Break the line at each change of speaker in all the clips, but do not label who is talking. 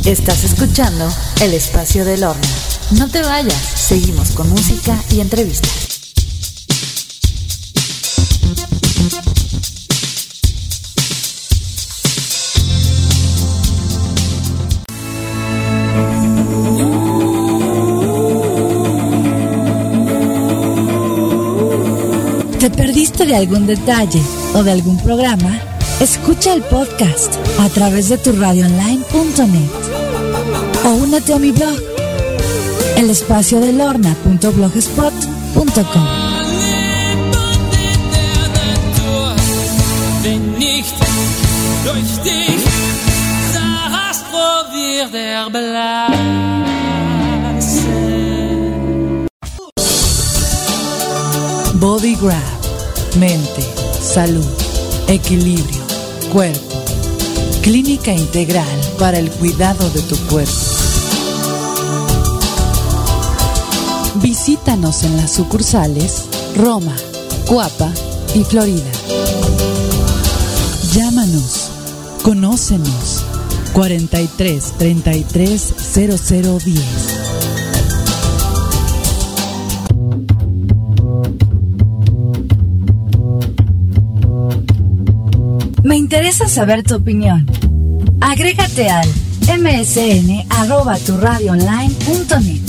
Estás escuchando El Espacio del Horno. No te vayas, seguimos con música y entrevistas. ¿Te perdiste de algún detalle o de algún programa? Escucha el podcast a través de turadioonline.net o únete a mi blog, elespaciodelhorna.blogspot.com. Body Grab, mente, salud, equilibrio, cuerpo. Clínica integral para el cuidado de tu cuerpo. Visítanos en las sucursales Roma, Coapa y Florida. Llámanos, conócenos, 43 33 0010. Me interesa saber tu opinión. Agrégate al msn@turadioonline.net,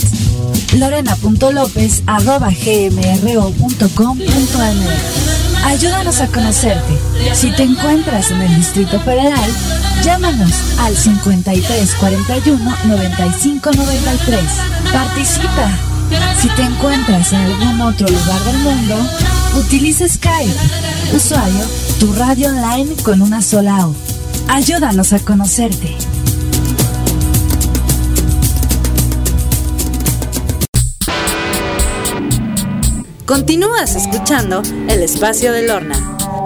lorena.lopez@gmro.com.mx. Ayúdanos a conocerte. Si te encuentras en el Distrito Federal, llámanos al 5341 9593. Participa. Si te encuentras en algún otro lugar del mundo, utiliza Skype. Usuario Tu Radio Online con una sola O. Ayúdanos a conocerte. Continúas escuchando El Espacio del Horno.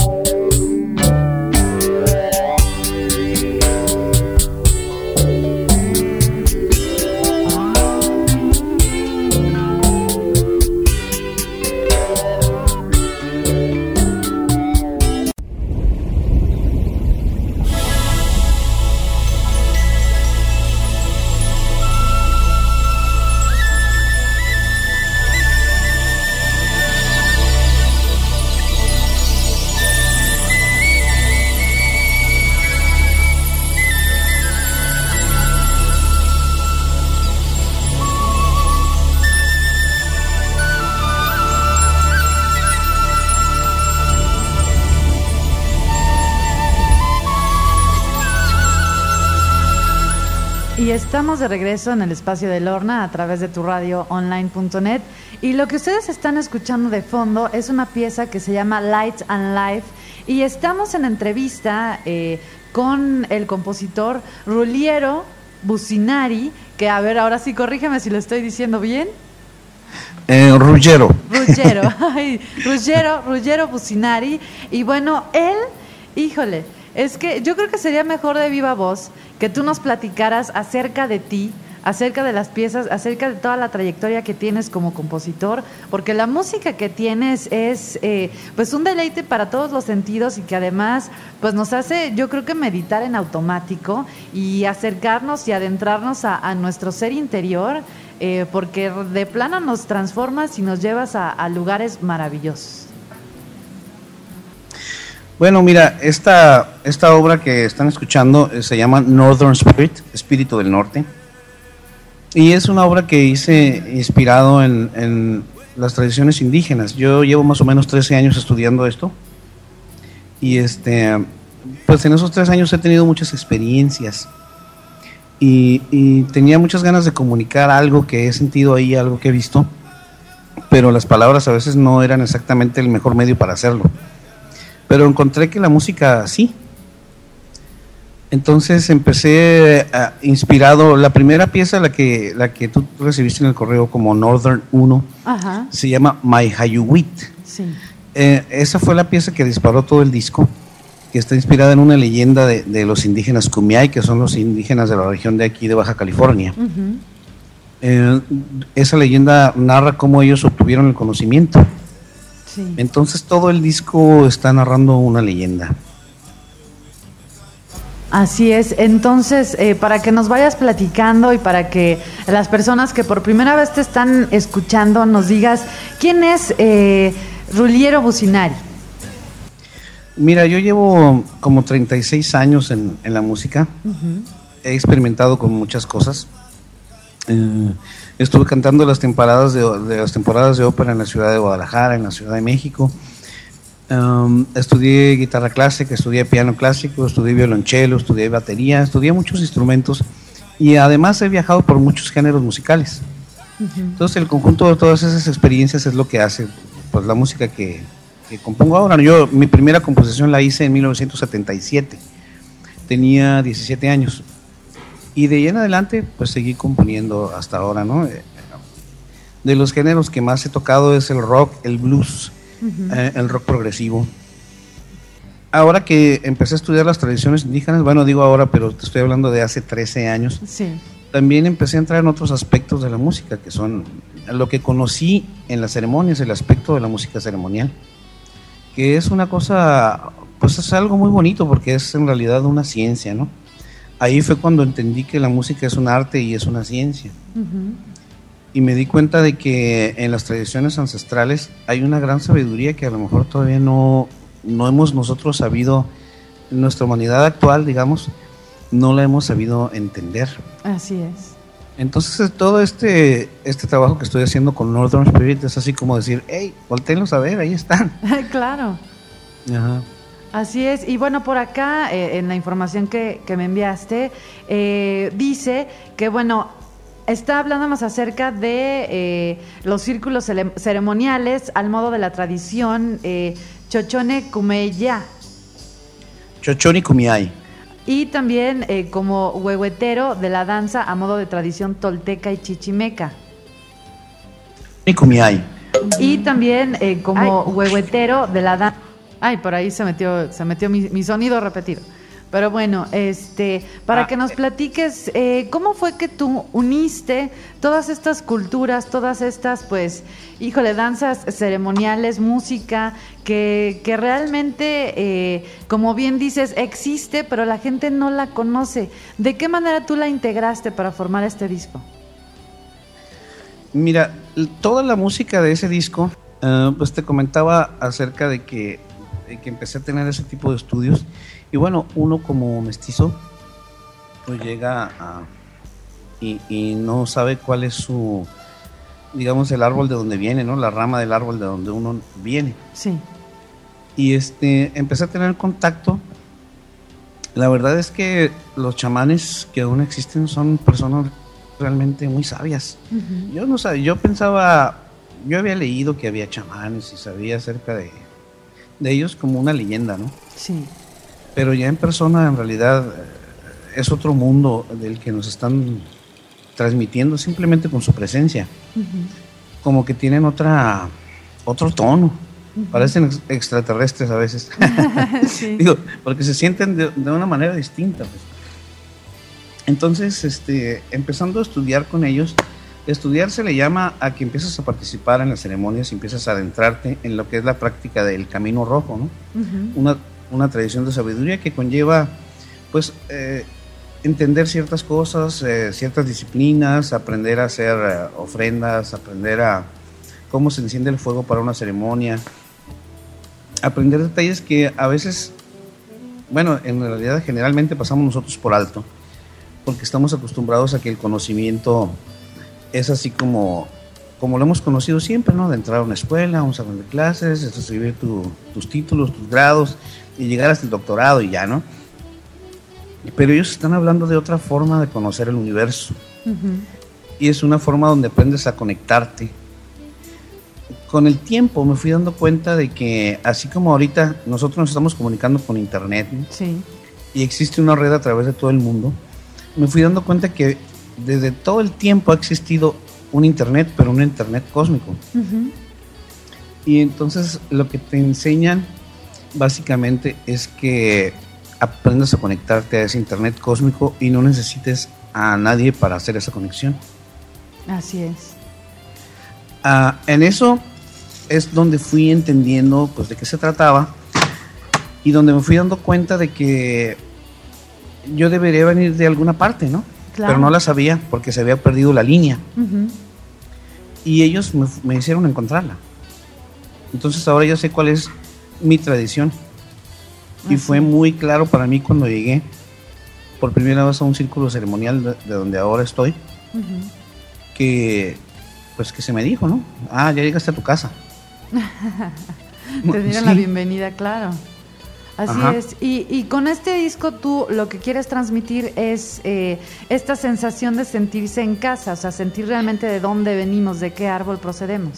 Y estamos de regreso en el Espacio del Horno a través de turadioonline.net, y lo que ustedes están escuchando de fondo es una pieza que se llama Light and Life, y estamos en entrevista con el compositor Ruggiero Bussinari, que a ver, ahora sí corrígeme si lo estoy diciendo bien.
Ruggiero Bussinari. Y bueno, él, híjole, es que yo creo que sería mejor de viva voz que tú nos platicaras acerca de ti, acerca de las piezas, acerca de toda la trayectoria que tienes como compositor, porque la música que tienes es pues un deleite para todos los sentidos, y que además pues nos hace, yo creo que meditar en automático y acercarnos y adentrarnos a nuestro ser interior, porque de plano nos transformas y nos llevas a lugares maravillosos.
Bueno, mira, esta obra que están escuchando se llama Northern Spirit, Espíritu del Norte, y es una obra que hice inspirado en las tradiciones indígenas. Yo llevo más o menos 13 años estudiando esto, y pues en esos 3 años he tenido muchas experiencias, y tenía muchas ganas de comunicar algo que he sentido ahí, algo que he visto, pero las palabras a veces no eran exactamente el mejor medio para hacerlo. Pero encontré que la música sí. Entonces empecé inspirado. La primera pieza, la que tú recibiste en el correo como Northern 1, ajá, se llama My Hayuwit. Sí. Esa fue la pieza que disparó todo el disco, que está inspirada en una leyenda de los indígenas Kumeyaay, que son los indígenas de la región de aquí de Baja California. Uh-huh. Esa leyenda narra cómo ellos obtuvieron el conocimiento. Sí. Entonces todo el disco está narrando una leyenda.
Así es, entonces para que nos vayas platicando y para que las personas que por primera vez te están escuchando nos digas, ¿quién es Ruggiero Bucinari?
Mira, yo llevo como 36 años en la música. Uh-huh. He experimentado con muchas cosas. Estuve cantando las temporadas de ópera en la ciudad de Guadalajara, en la Ciudad de México. Estudié guitarra clásica, estudié piano clásico, estudié violonchelo, estudié batería, estudié muchos instrumentos y además he viajado por muchos géneros musicales. Uh-huh. Entonces el conjunto de todas esas experiencias es lo que hace pues la música que compongo ahora. Mi primera composición la hice en 1977, tenía 17 años y de ahí en adelante pues seguí componiendo hasta ahora, ¿no? De los géneros que más he tocado es el rock, el blues, uh-huh, el rock progresivo. Ahora que empecé a estudiar las tradiciones indígenas, bueno, digo ahora, pero te estoy hablando de hace 13 años, sí, también empecé a entrar en otros aspectos de la música, que son lo que conocí en las ceremonias, el aspecto de la música ceremonial, que es una cosa, pues es algo muy bonito, porque es en realidad una ciencia, ¿no? Ahí fue cuando entendí que la música es un arte y es una ciencia. Uh-huh. Y me di cuenta de que en las tradiciones ancestrales hay una gran sabiduría que a lo mejor todavía no hemos nosotros sabido, en nuestra humanidad actual, digamos, no la hemos sabido entender.
Así es.
Entonces todo este trabajo que estoy haciendo con Northern Spirit es así como decir, hey, voltéenlos a ver, ahí están.
Claro. Ajá. Así es, y bueno, por acá en la información que me enviaste, dice que bueno, está hablando más acerca de los círculos ceremoniales al modo de la tradición Chochone Kumeya.
Chochone Kumeya.
Y también como huehuetero de la danza a modo de tradición tolteca y chichimeca.
Kumeya.
Y también como huehuetero de la danza. Ay, por ahí se metió mi sonido repetido. Pero bueno, para que nos platiques, ¿cómo fue que tú uniste todas estas culturas, todas estas, pues, híjole, danzas ceremoniales, música, que realmente, como bien dices, existe, pero la gente no la conoce? ¿De qué manera tú la integraste para formar este disco?
Mira, toda la música de ese disco, pues te comentaba acerca de que empecé a tener ese tipo de estudios. Y bueno, uno como mestizo pues llega y no sabe cuál es su, digamos, el árbol de donde viene, ¿no? La rama del árbol de donde uno viene.
Sí.
Y empecé a tener contacto. La verdad es que los chamanes que aún existen son personas realmente muy sabias. Uh-huh. Yo no sabía, yo había leído que había chamanes y sabía acerca de ellos como una leyenda, ¿no?
Sí.
Pero ya en persona, en realidad, es otro mundo del que nos están transmitiendo simplemente con su presencia. Uh-huh. Como que tienen otro tono. Uh-huh. Parecen extraterrestres a veces. Sí. Digo, porque se sienten de una manera distinta. Pues. Entonces, empezando a estudiar con ellos, estudiar se le llama a que empiezas a participar en las ceremonias y empiezas a adentrarte en lo que es la práctica del camino rojo, ¿no? Uh-huh. Una tradición de sabiduría que conlleva, pues, entender ciertas cosas, ciertas disciplinas, aprender a hacer ofrendas, aprender a cómo se enciende el fuego para una ceremonia, aprender detalles que a veces, bueno, en realidad generalmente pasamos nosotros por alto, porque estamos acostumbrados a que el conocimiento es así como lo hemos conocido siempre, ¿no? De entrar a una escuela, a un salón de clases, recibir tus títulos, tus grados y llegar hasta el doctorado y ya, ¿no? Pero ellos están hablando de otra forma de conocer el universo. Uh-huh. Y es una forma donde aprendes a conectarte. Con el tiempo me fui dando cuenta de que así como ahorita nosotros nos estamos comunicando con internet, ¿no?
Sí.
Y existe una red a través de todo el mundo, me fui dando cuenta que desde todo el tiempo ha existido un internet, pero un internet cósmico. Uh-huh. Y entonces lo que te enseñan básicamente es que aprendas a conectarte a ese internet cósmico y no necesites a nadie para hacer esa conexión.
Así es.
En eso es donde fui entendiendo pues de qué se trataba y donde me fui dando cuenta de que yo debería venir de alguna parte, ¿no?
Claro.
Pero no la sabía porque se había perdido la línea.
Ujú.
Y ellos me hicieron encontrarla. Entonces ahora ya sé cuál es mi tradición. Y fue muy claro para mí cuando llegué por primera vez a un círculo ceremonial de donde ahora estoy,
Ujú.
que pues que se me dijo, ¿no? Ah, ya llegaste a tu casa.
Te dieron
Sí.
la bienvenida, claro. Así
Ajá.
es. Y con este disco tú lo que quieres transmitir es esta sensación de sentirse en casa, o sea, sentir realmente de dónde venimos, de qué árbol procedemos.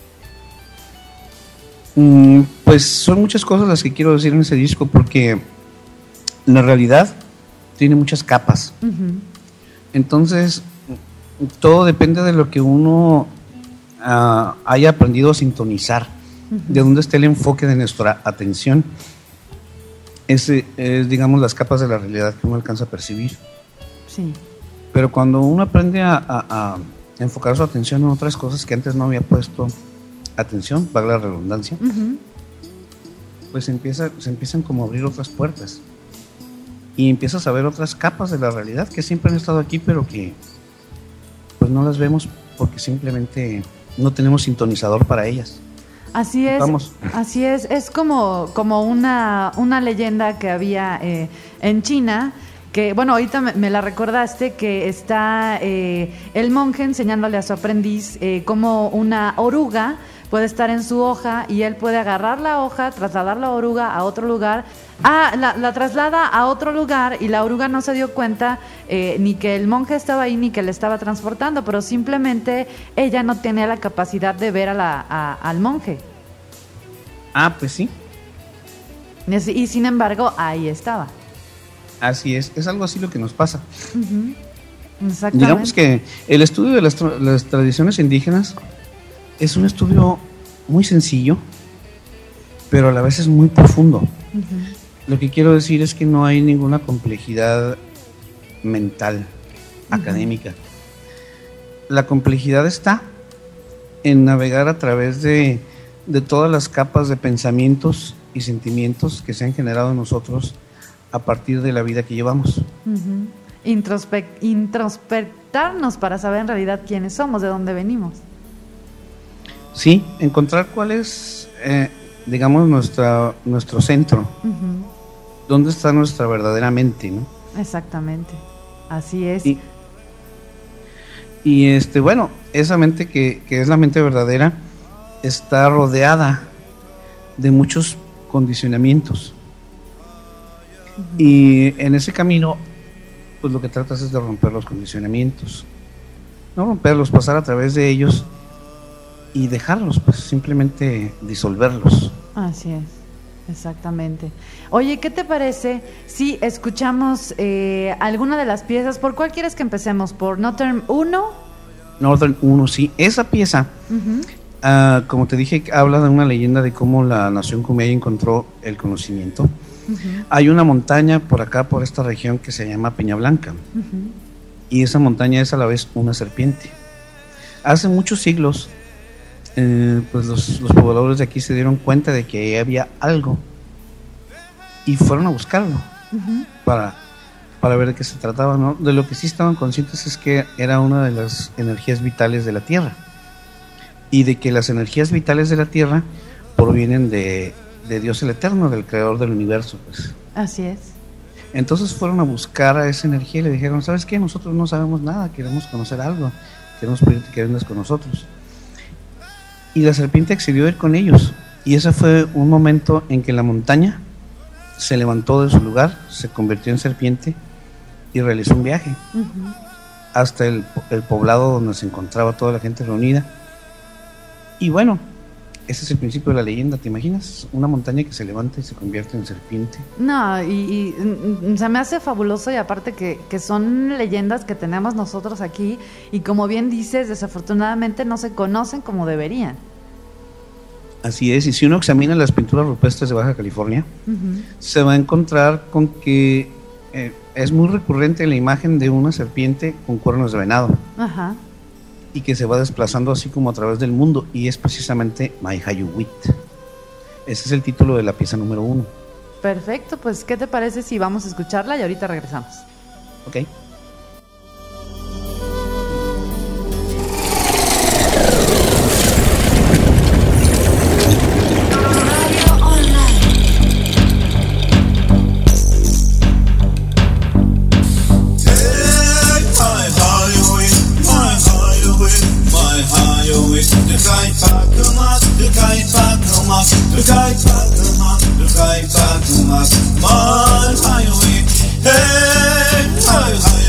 Pues son muchas cosas las que quiero decir en ese disco porque la realidad tiene muchas capas.
Ujú.
Entonces, todo depende de lo que uno haya aprendido a sintonizar, de dónde está el enfoque de nuestra atención. Ese es, digamos, las capas de la realidad que uno alcanza a percibir.
Sí.
Pero cuando uno aprende a enfocar su atención en otras cosas que antes no había puesto atención, valga la redundancia,
Ujú.
pues se empiezan como a abrir otras puertas. Y empiezas a ver otras capas de la realidad que siempre han estado aquí, pero que pues no las vemos porque simplemente no tenemos sintonizador para ellas.
Así es,
Vamos.
así es como una leyenda que había en China, que bueno, ahorita me la recordaste, que está el monje enseñándole a su aprendiz cómo una oruga puede estar en su hoja y él puede agarrar la hoja, trasladar la oruga a otro lugar. La traslada a otro lugar y la oruga no se dio cuenta ni que el monje estaba ahí ni que le estaba transportando, pero simplemente ella no tenía la capacidad de ver al monje.
Ah, pues sí,
Y sin embargo, ahí estaba.
así es algo así lo que nos pasa.
Ujú. Exactamente.
Digamos que el estudio de las tradiciones indígenas es un estudio muy sencillo, pero a la vez es muy profundo.
Ujú.
Lo que quiero decir es que no hay ninguna complejidad mental, académica. La complejidad está en navegar a través de todas las capas de pensamientos y sentimientos que se han generado en nosotros a partir de la vida que llevamos.
Ujú. Introspectarnos para saber en realidad quiénes somos, de dónde venimos.
Sí, encontrar cuál es, digamos, nuestro centro,
Ujú.
dónde está nuestra verdadera mente, ¿no?
Exactamente. Así es.
Y bueno, esa mente que es la mente verdadera está rodeada de muchos condicionamientos. Y en ese camino, pues lo que tratas es de romper los condicionamientos. No romperlos, pasar a través de ellos y dejarlos, pues simplemente disolverlos.
Así es, exactamente. Oye, ¿qué te parece si escuchamos alguna de las piezas? ¿Por cuál quieres que empecemos? ¿Por Northern 1?
Northern 1, sí. Esa pieza, como te dije, habla de una leyenda de cómo la nación Kumeyaay encontró el conocimiento. Hay una montaña por acá, por esta región, que se llama Peña Blanca. Y esa montaña es a la vez una serpiente. Hace muchos siglos, pues los pobladores de aquí se dieron cuenta de que ahí había algo y fueron a buscarlo para ver de qué se trataba, ¿no? De lo que sí estaban conscientes es que era una de las energías vitales de la Tierra y de que las energías vitales de la Tierra provienen de Dios el Eterno, del creador del universo, pues.
Así es.
Entonces fueron a buscar a esa energía y le dijeron, ¿sabes qué? Nosotros no sabemos nada, queremos conocer algo, queremos pedirte que vengas con nosotros. Y la serpiente accedió a ir con ellos. Y ese fue un momento en que la montaña se levantó de su lugar, se convirtió en serpiente y realizó un viaje hasta el poblado donde se encontraba toda la gente reunida. Y bueno, ese es el principio de la leyenda, ¿te imaginas? Una montaña que se levanta y se convierte en serpiente.
No, y se me hace fabuloso, y aparte que son leyendas que tenemos nosotros aquí y como bien dices, desafortunadamente no se conocen como deberían.
Así es, y si uno examina las pinturas rupestres de Baja California, se va a encontrar con que es muy recurrente la imagen de una serpiente con cuernos de venado.
Ajá.
Y que se va desplazando así como a través del mundo, y es precisamente Mayhayuwit. Ese es el título de la pieza número 1.
Perfecto, pues ¿qué te parece si vamos a escucharla y ahorita regresamos?
Ok.
My highway, hey, highway.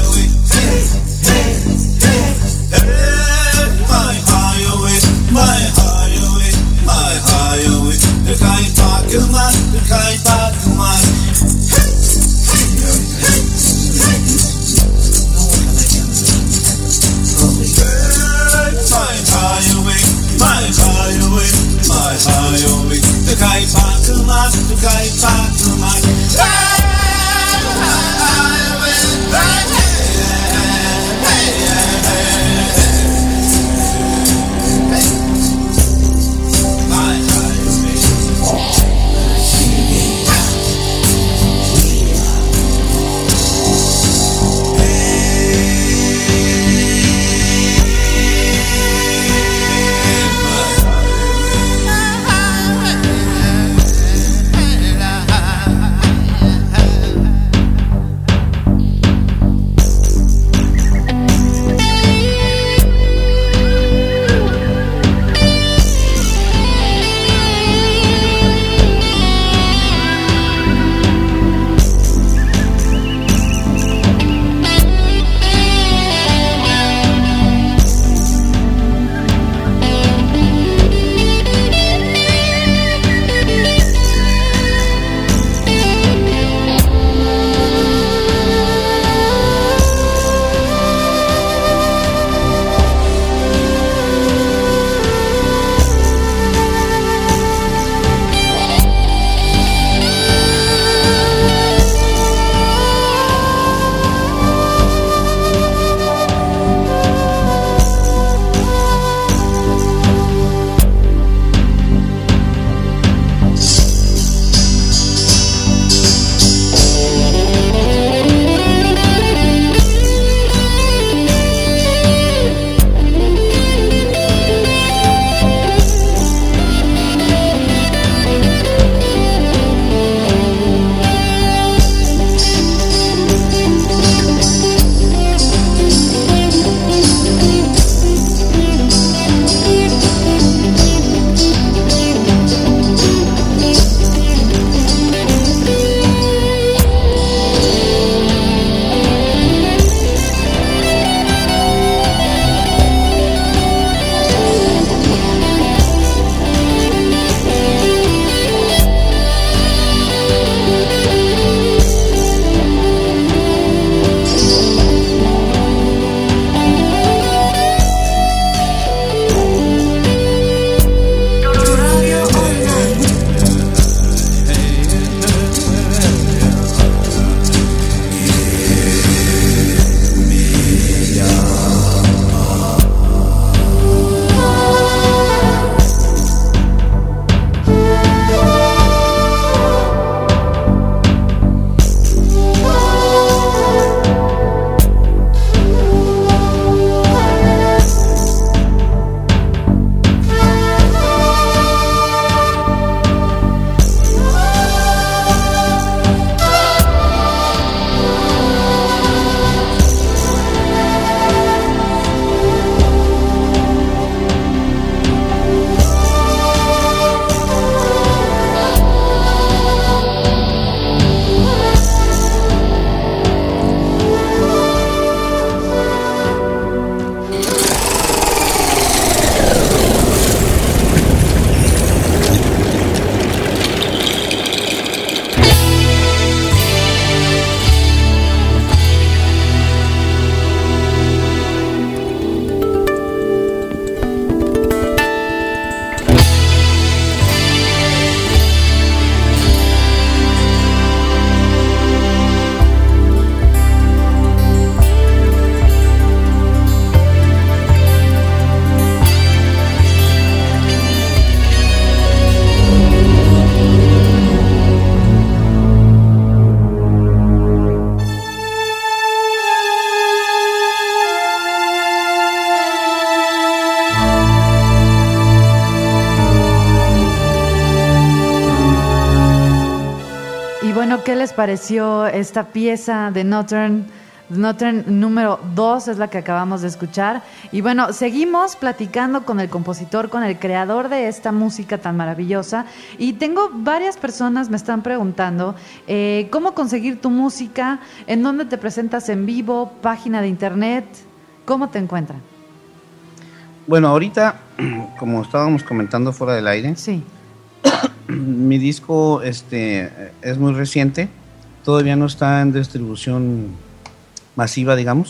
qué les pareció esta pieza de Nocturne número 2, es la que acabamos de escuchar. Y bueno, seguimos platicando con el compositor, con el creador de esta música tan maravillosa. Y tengo varias personas me están preguntando cómo conseguir tu música, en dónde te presentas en vivo, página de internet, cómo te encuentran.
Bueno, ahorita, como estábamos comentando fuera del aire,
sí,
mi disco es muy reciente, todavía no está en distribución masiva, digamos.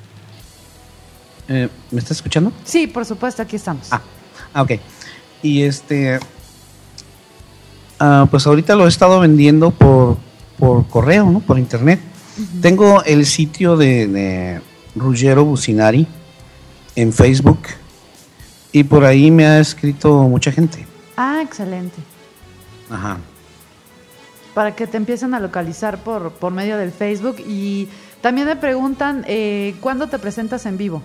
¿Me estás escuchando?
Sí, por supuesto, aquí estamos.
Ok. Y pues ahorita lo he estado vendiendo por correo, ¿no? Por internet. Uh-huh. Tengo el sitio de Ruggero Bucinari en Facebook y por ahí me ha escrito mucha gente.
Excelente.
Ajá.
Para que te empiecen a localizar por medio del Facebook. Y también me preguntan, ¿cuándo te presentas en vivo?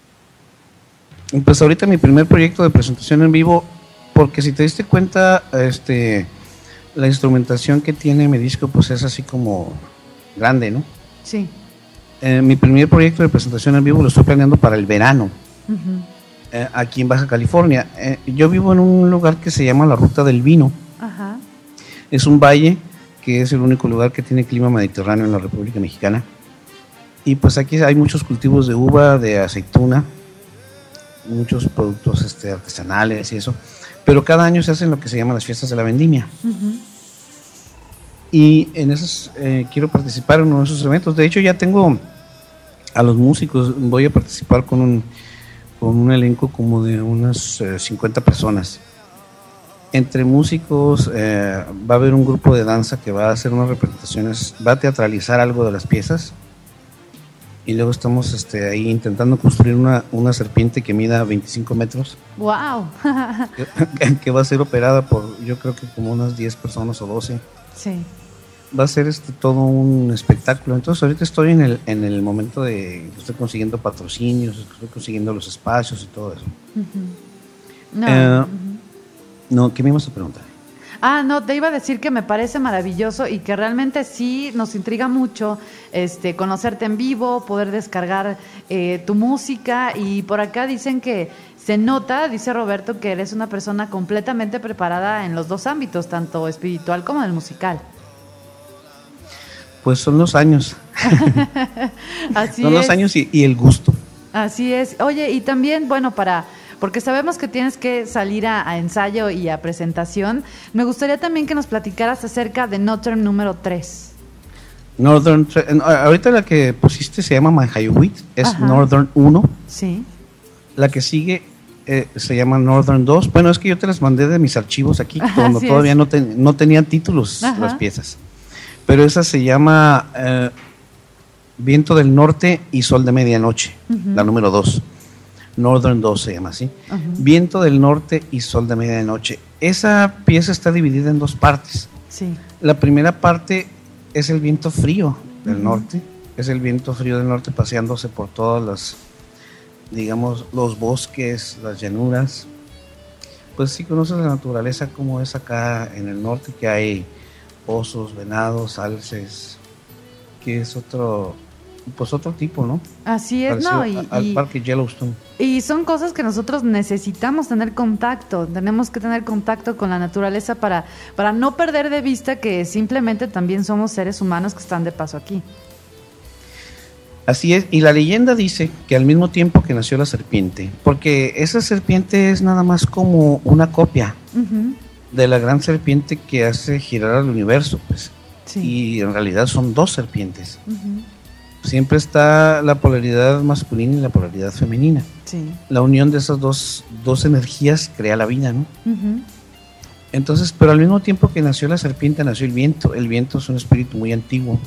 Pues ahorita mi primer proyecto de presentación en vivo, porque si te diste cuenta, la instrumentación que tiene mi disco, pues es así como grande, ¿no?
Sí.
Mi primer proyecto de presentación en vivo lo estoy planeando para el verano,
uh-huh.
Aquí en Baja California. Yo vivo en un lugar que se llama la Ruta del Vino.
Ajá.
Es un valle que es el único lugar que tiene clima mediterráneo en la República Mexicana. Y pues aquí hay muchos cultivos de uva, de aceituna, muchos productos artesanales y eso. Pero cada año se hacen lo que se llaman las fiestas de la vendimia. Uh-huh. Y en esas quiero participar en uno de esos eventos. De hecho, ya tengo a los músicos. Voy a participar con un elenco como de unas 50 personas. Entre músicos va a haber un grupo de danza que va a hacer unas representaciones, va a teatralizar algo de las piezas. Y luego estamos ahí intentando construir una serpiente que mida 25 metros.
¡Wow!
que va a ser operada por, yo creo que como unas 10 personas o 12.
Sí.
Va a ser todo un espectáculo. Entonces ahorita estoy en el momento de que estoy consiguiendo patrocinios, estoy consiguiendo los espacios y todo eso.
Uh-huh. No.
No, ¿qué me ibas a preguntar?
No, te iba a decir que me parece maravilloso y que realmente sí nos intriga mucho conocerte en vivo, poder descargar tu música. Y por acá dicen que se nota, dice Roberto, que eres una persona completamente preparada en los dos ámbitos, tanto espiritual como en el musical. Pues
son los años.
Así
son los años y el gusto.
Así es. Oye, y también, bueno, porque sabemos que tienes que salir a ensayo y a presentación, me gustaría también que nos platicaras acerca de Nocturne número 3.
Ahorita la que pusiste se llama Manhayuit, es Ajá. Northern 1.
Sí.
La que sigue se llama Northern 2. Bueno, es que yo te las mandé de mis archivos aquí, cuando todavía no tenían títulos Ajá. las piezas. Pero esa se llama Viento del Norte y Sol de Medianoche, uh-huh. la número 2. Northern 2 se llama así. Uh-huh. Viento del Norte y Sol de Medianoche. Esa pieza está dividida en dos partes.
Sí.
La primera parte es el viento frío del uh-huh. norte. Es el viento frío del norte paseándose por todas las, digamos, los bosques, las llanuras. Pues sí conoces la naturaleza como es acá en el norte, que hay osos, venados, alces, que es otro tipo, ¿no?
Así es,
parecido,
¿no?
Al parque Yellowstone.
Y son cosas que nosotros necesitamos tener contacto, tenemos que tener contacto con la naturaleza para no perder de vista que simplemente también somos seres humanos que están de paso aquí.
Así es, y la leyenda dice que al mismo tiempo que nació la serpiente, porque esa serpiente es nada más como una copia uh-huh. de la gran serpiente que hace girar al universo, pues. Sí. Y en realidad son dos serpientes. Uh-huh. Siempre está la polaridad masculina y la polaridad femenina.
Sí.
La unión de esas dos energías crea la vida, ¿no?
Uh-huh.
Entonces, pero al mismo tiempo que nació la serpiente, nació el viento. El viento es un espíritu muy antiguo.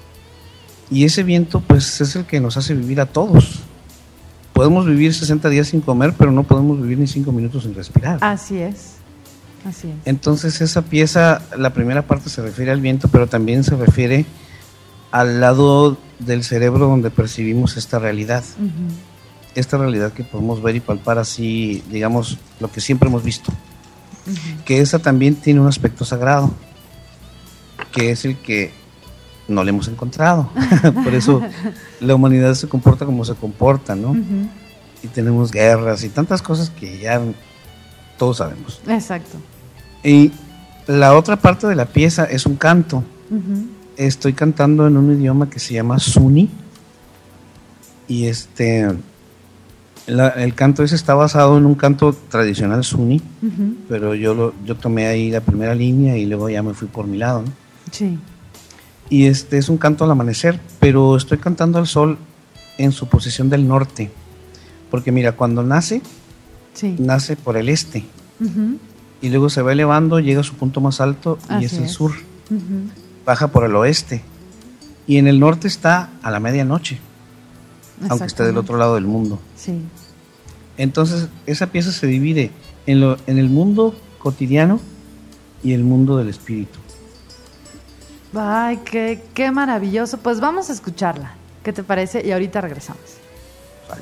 Y ese viento, pues, es el que nos hace vivir a todos. Podemos vivir 60 días sin comer, pero no podemos vivir ni 5 minutos sin respirar.
Así es. Así es.
Entonces, esa pieza, la primera parte se refiere al viento, pero también se refiere al lado del cerebro donde percibimos esta realidad. Uh-huh. Esta realidad que podemos ver y palpar así, digamos, lo que siempre hemos visto. Uh-huh. Que esa también tiene un aspecto sagrado, que es el que no le hemos encontrado. Por eso la humanidad se comporta como se comporta, ¿no?
Ujú.
Y tenemos guerras y tantas cosas que ya todos sabemos.
Exacto.
Y la otra parte de la pieza es un canto.
Ujú.
Estoy cantando en un idioma que se llama Suni. Y el canto ese está basado en un canto tradicional Suni,
Ujú.
pero yo tomé ahí la primera línea y luego ya me fui por mi lado, ¿no?
Sí.
Y es un canto al amanecer, pero estoy cantando al sol en su posición del norte. Porque mira, cuando nace por el este.
Ujú.
Y luego se va elevando, llega a su punto más alto y
Así
es el
es.
sur.
Ujú.
Baja por el oeste. Y en el norte está a la medianoche, aunque esté del otro lado del mundo.
Sí.
Entonces, esa pieza se divide en el mundo cotidiano y el mundo del espíritu.
Ay, qué maravilloso. Pues vamos a escucharla. ¿Qué te parece? Y ahorita regresamos.
Vale.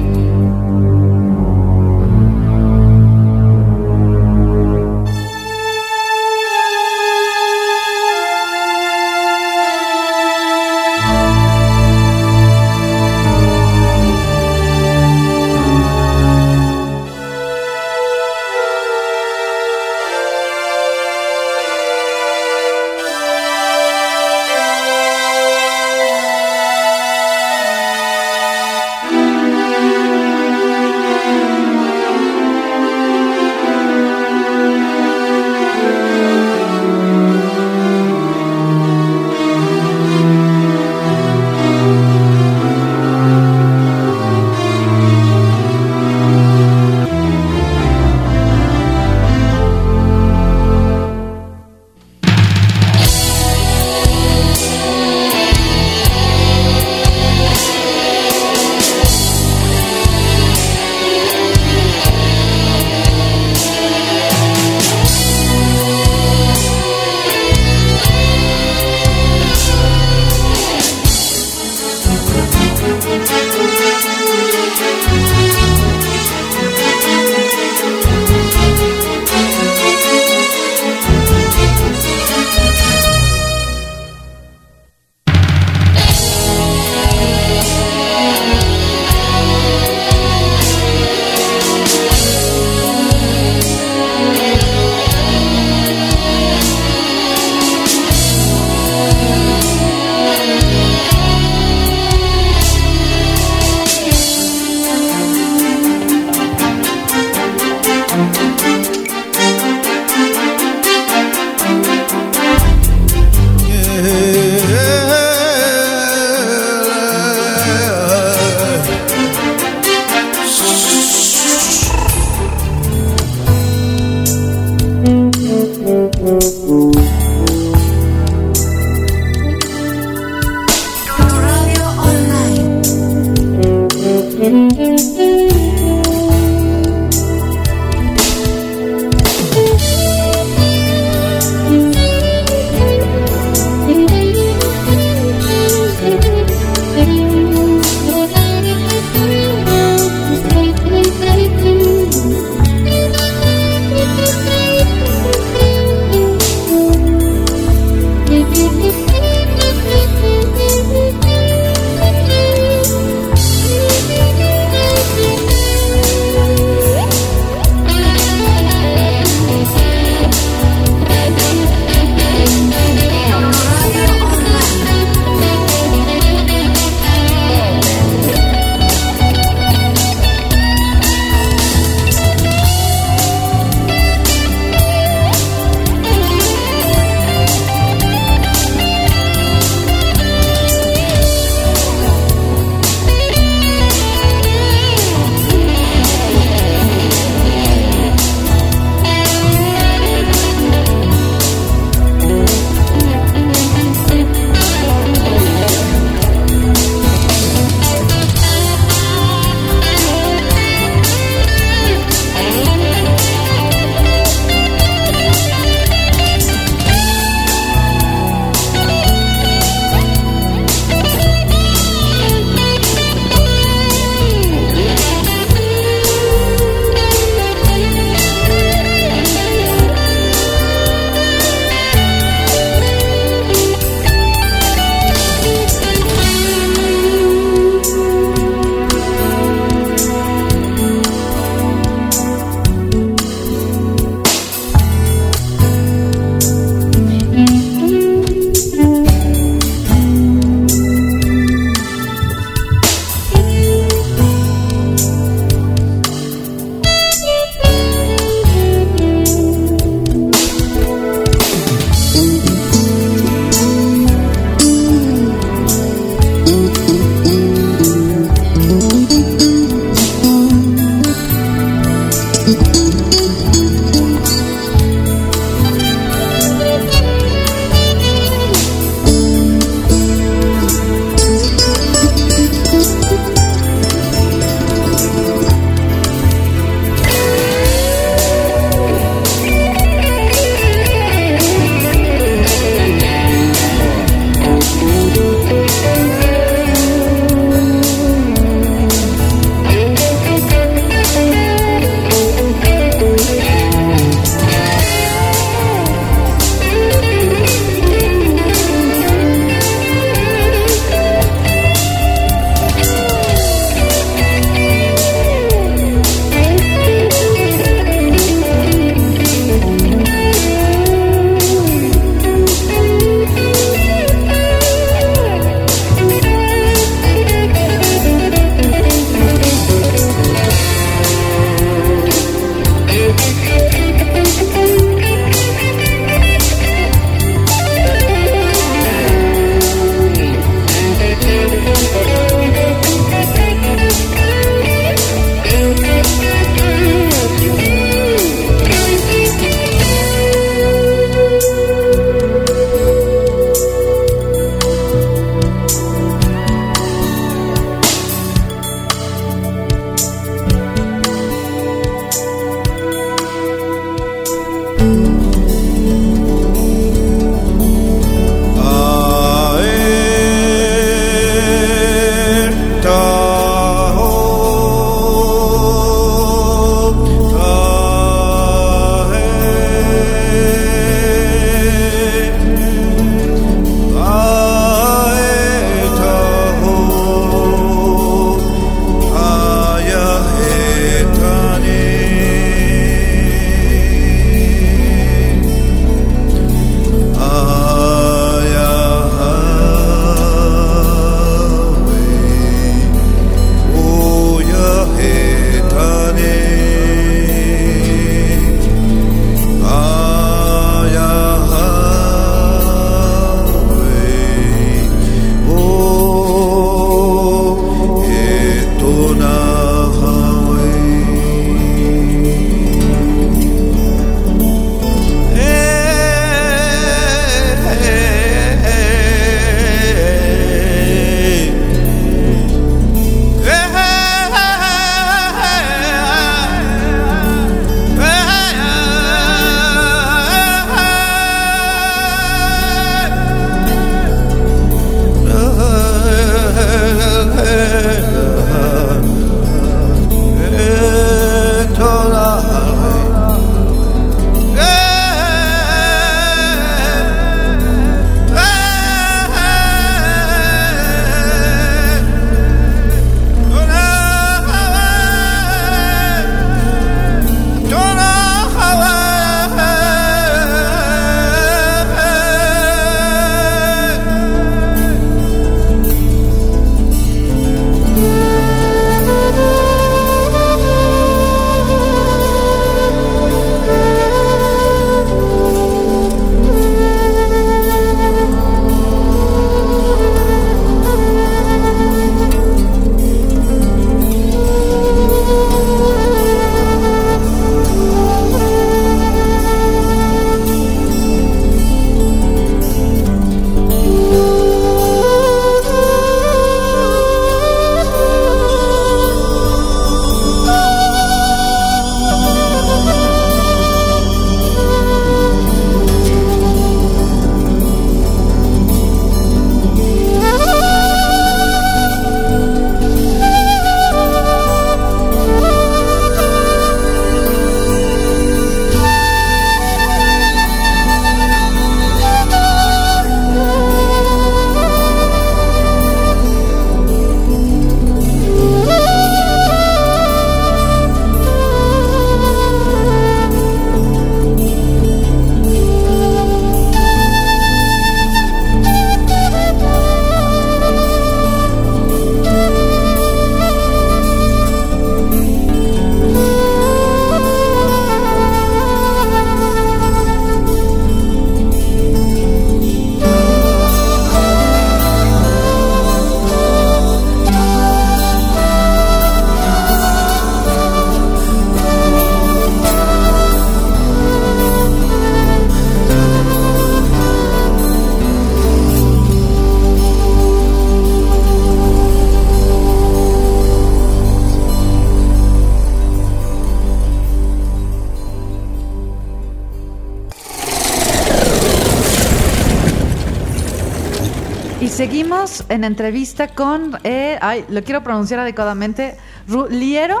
Y seguimos en entrevista con, lo quiero pronunciar adecuadamente, Ruggero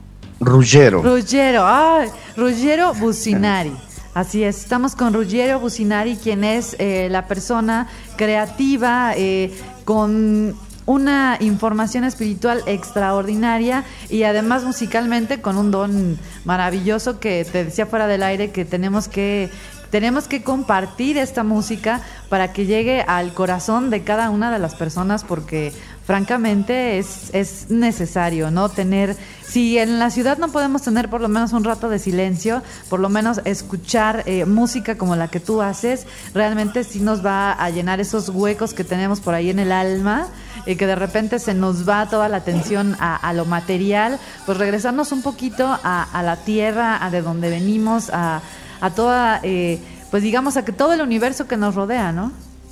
Bucinari. Así es, estamos con Ruggero Bucinari, quien es la persona creativa con una información espiritual extraordinaria y además musicalmente con un don maravilloso que te decía fuera del aire que tenemos que compartir esta música para que llegue al corazón de cada una de las personas, porque francamente es necesario, ¿no? Si en la ciudad no podemos tener por lo menos un rato de silencio, por lo menos escuchar música como la que tú haces, realmente sí nos va a llenar esos huecos que tenemos por ahí en el alma, que de repente se nos va toda la atención a lo material, pues regresarnos un poquito a la tierra, a de donde venimos, a toda, pues digamos, a que todo el universo que nos rodea, ¿no?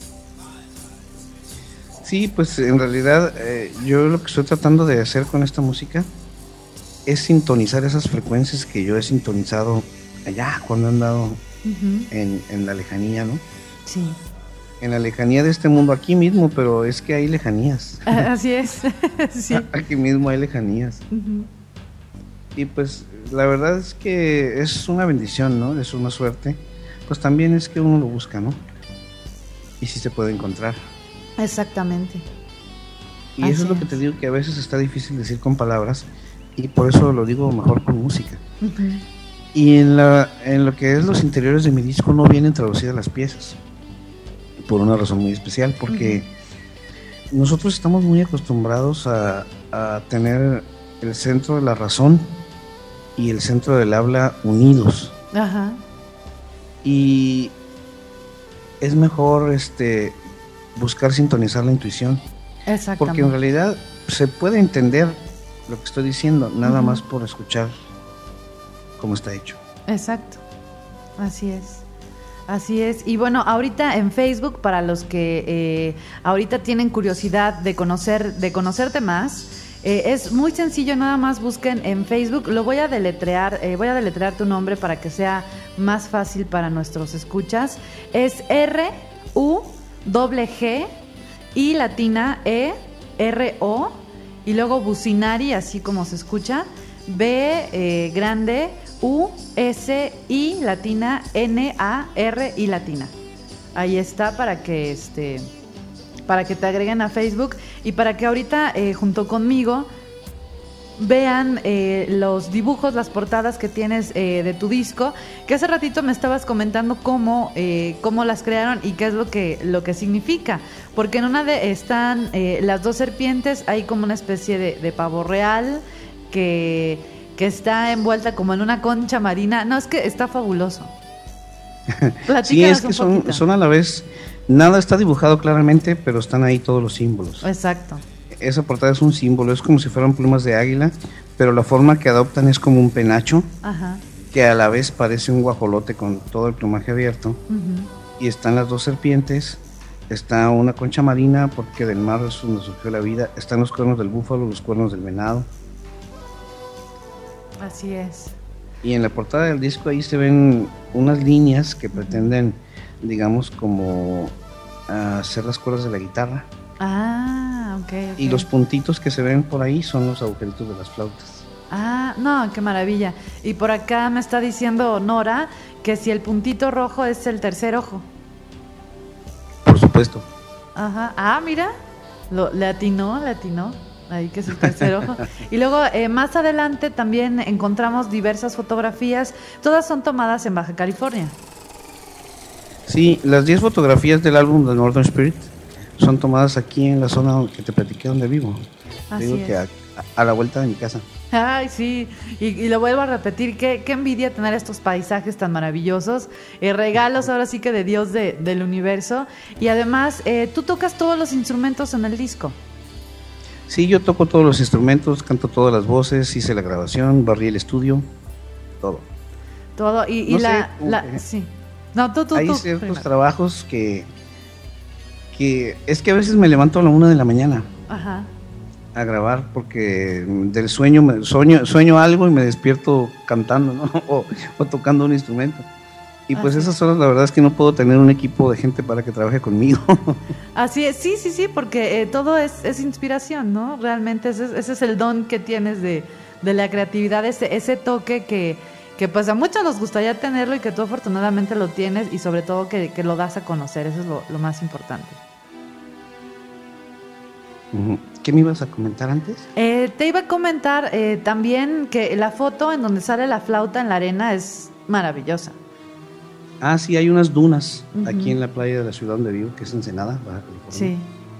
Sí, pues en realidad yo lo que estoy tratando de hacer con esta música es sintonizar esas frecuencias que yo he sintonizado allá cuando he andado en la lejanía, ¿no?
Sí.
En la lejanía de este mundo, aquí mismo, pero es que hay lejanías.
Así es, sí.
Aquí mismo hay lejanías. Y pues la verdad es que es una bendición, ¿no? Es una suerte. Pues también es que uno lo busca, ¿no? Y sí se puede encontrar.
Exactamente.
Y eso es lo que te digo, que a veces está difícil decir con palabras, y por eso lo digo mejor con música. Y en lo que es los interiores de mi disco no vienen traducidas las piezas, por una razón muy especial, porque nosotros estamos muy acostumbrados a tener el centro de la razón y el centro del habla unidos.
Ajá.
Y es mejor buscar sintonizar la intuición.
Exactamente.
Porque en realidad se puede entender lo que estoy diciendo, nada más por escuchar cómo está hecho.
Exacto. Así es. Así es. Y bueno, ahorita en Facebook, para los que ahorita tienen curiosidad de conocerte más, es muy sencillo, nada más busquen en Facebook. Lo voy a deletrear tu nombre para que sea más fácil para nuestros escuchas. Es RUGG y latina ERO y luego Bucinari, así como se escucha, B grande USI latina NAR y latina. Ahí está para que te agreguen a Facebook y para que ahorita junto conmigo vean los dibujos, las portadas que tienes de tu disco, que hace ratito me estabas comentando cómo las crearon y qué es lo que significa, porque en una están las dos serpientes, hay como una especie de pavo real que está envuelta como en una concha marina. No, es que está fabuloso.
Sí, es que son a la vez, nada está dibujado claramente, pero están ahí todos los símbolos.
Exacto.
Esa portada es un símbolo, es como si fueran plumas de águila, pero la forma que adoptan es como un penacho. Ajá. Que a la vez parece un guajolote con todo el plumaje abierto. Y están las dos serpientes, está una concha marina, porque del mar es donde surgió la vida, están los cuernos del búfalo, los cuernos del venado.
Así es.
Y en la portada del disco ahí se ven unas líneas que pretenden, digamos, como hacer las cuerdas de la guitarra.
Ah, ok.
Y los puntitos que se ven por ahí son los agujeritos de las flautas.
Ah, no, qué maravilla. Y por acá me está diciendo Nora que si el puntito rojo es el tercer ojo.
Por supuesto.
Ajá. Ah, mira, le atinó. Ahí que es el tercer ojo. Y luego más adelante también encontramos diversas fotografías. Todas son tomadas en Baja California.
Sí, las 10 fotografías del álbum de Northern Spirit son tomadas aquí en la zona que te platiqué donde vivo.
Así
digo
es.
Que a la vuelta de mi casa.
Ay, sí, y lo vuelvo a repetir, qué envidia tener estos paisajes tan maravillosos, regalos ahora sí que de Dios del universo. Y además, tú tocas todos los instrumentos en el disco.
Sí, yo toco todos los instrumentos, canto todas las voces, hice la grabación, barrí el estudio, todo.
Todo, y no sé, sí. No, tú.
Hay ciertos primero. Trabajos que es que a veces me levanto a la 1 de la mañana.
Ajá.
A grabar porque del sueño algo y me despierto cantando, ¿no? o tocando un instrumento. Y pues
Así
esas horas la verdad es que no puedo tener un equipo de gente para que trabaje conmigo.
Así es, sí, porque todo es inspiración, ¿no? Realmente ese es el don que tienes de la creatividad, ese toque que pues a muchos nos gustaría tenerlo y que tú afortunadamente lo tienes y sobre todo que lo das a conocer, eso es lo más importante.
¿Qué me ibas a comentar antes?
Te iba a comentar también que la foto en donde sale la flauta en la arena es maravillosa.
Ah, sí, hay unas dunas aquí en la playa de la ciudad donde vivo, que es Ensenada, Baja California.
Sí.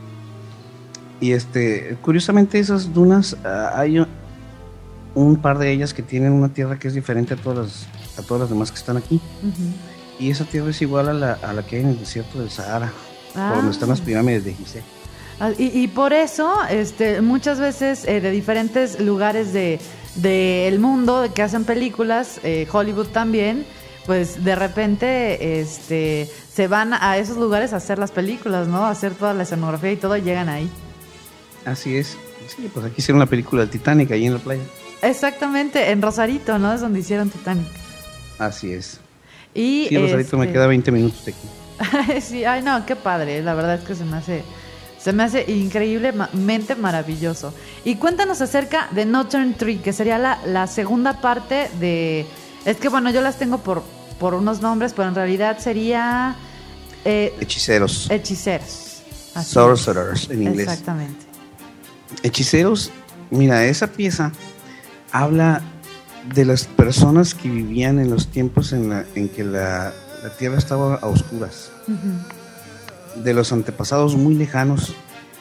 Y curiosamente esas dunas, hay un par de ellas que tienen una tierra que es diferente a todas las demás que están aquí. Y esa tierra es igual a la que hay en el desierto del Sahara, por donde están las pirámides de Gizeh.
Y por eso, muchas veces de diferentes lugares del mundo que hacen películas, Hollywood también, pues de repente se van a esos lugares a hacer las películas, ¿no? A hacer toda la escenografía y todo, y llegan ahí.
Así es. Sí, pues aquí hicieron la película del Titanic, ahí en la playa.
Exactamente, en Rosarito, ¿no? Es donde hicieron Titanic.
Así es.
Y
sí, Rosarito me queda 20 minutos de aquí.
Sí, ay no, qué padre. La verdad es que se me hace increíblemente maravilloso. Y cuéntanos acerca de Northern Tree, que sería la segunda parte de... Es que bueno, yo las tengo por unos nombres, pero en realidad sería...
Hechiceros.
Sorcerers,
en inglés.
Exactamente.
Hechiceros, mira, esa pieza habla de las personas que vivían en los tiempos en que la tierra estaba a oscuras. De los antepasados muy lejanos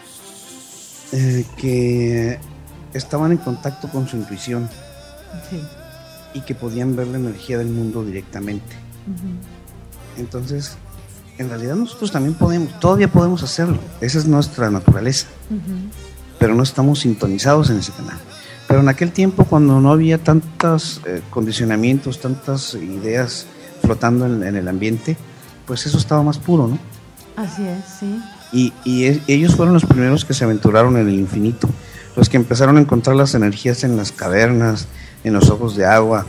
que estaban en contacto con su intuición. Sí. Y que podían ver la energía del mundo directamente. Entonces, en realidad nosotros también todavía podemos hacerlo. Esa es nuestra naturaleza. Pero no estamos sintonizados en ese canal. Pero en aquel tiempo, cuando no había tantos condicionamientos, tantas ideas flotando en el ambiente, pues eso estaba más puro, ¿no?
Así es, sí.
Y ellos fueron los primeros que se aventuraron en el infinito, los que empezaron a encontrar las energías en las cavernas, en los ojos de agua.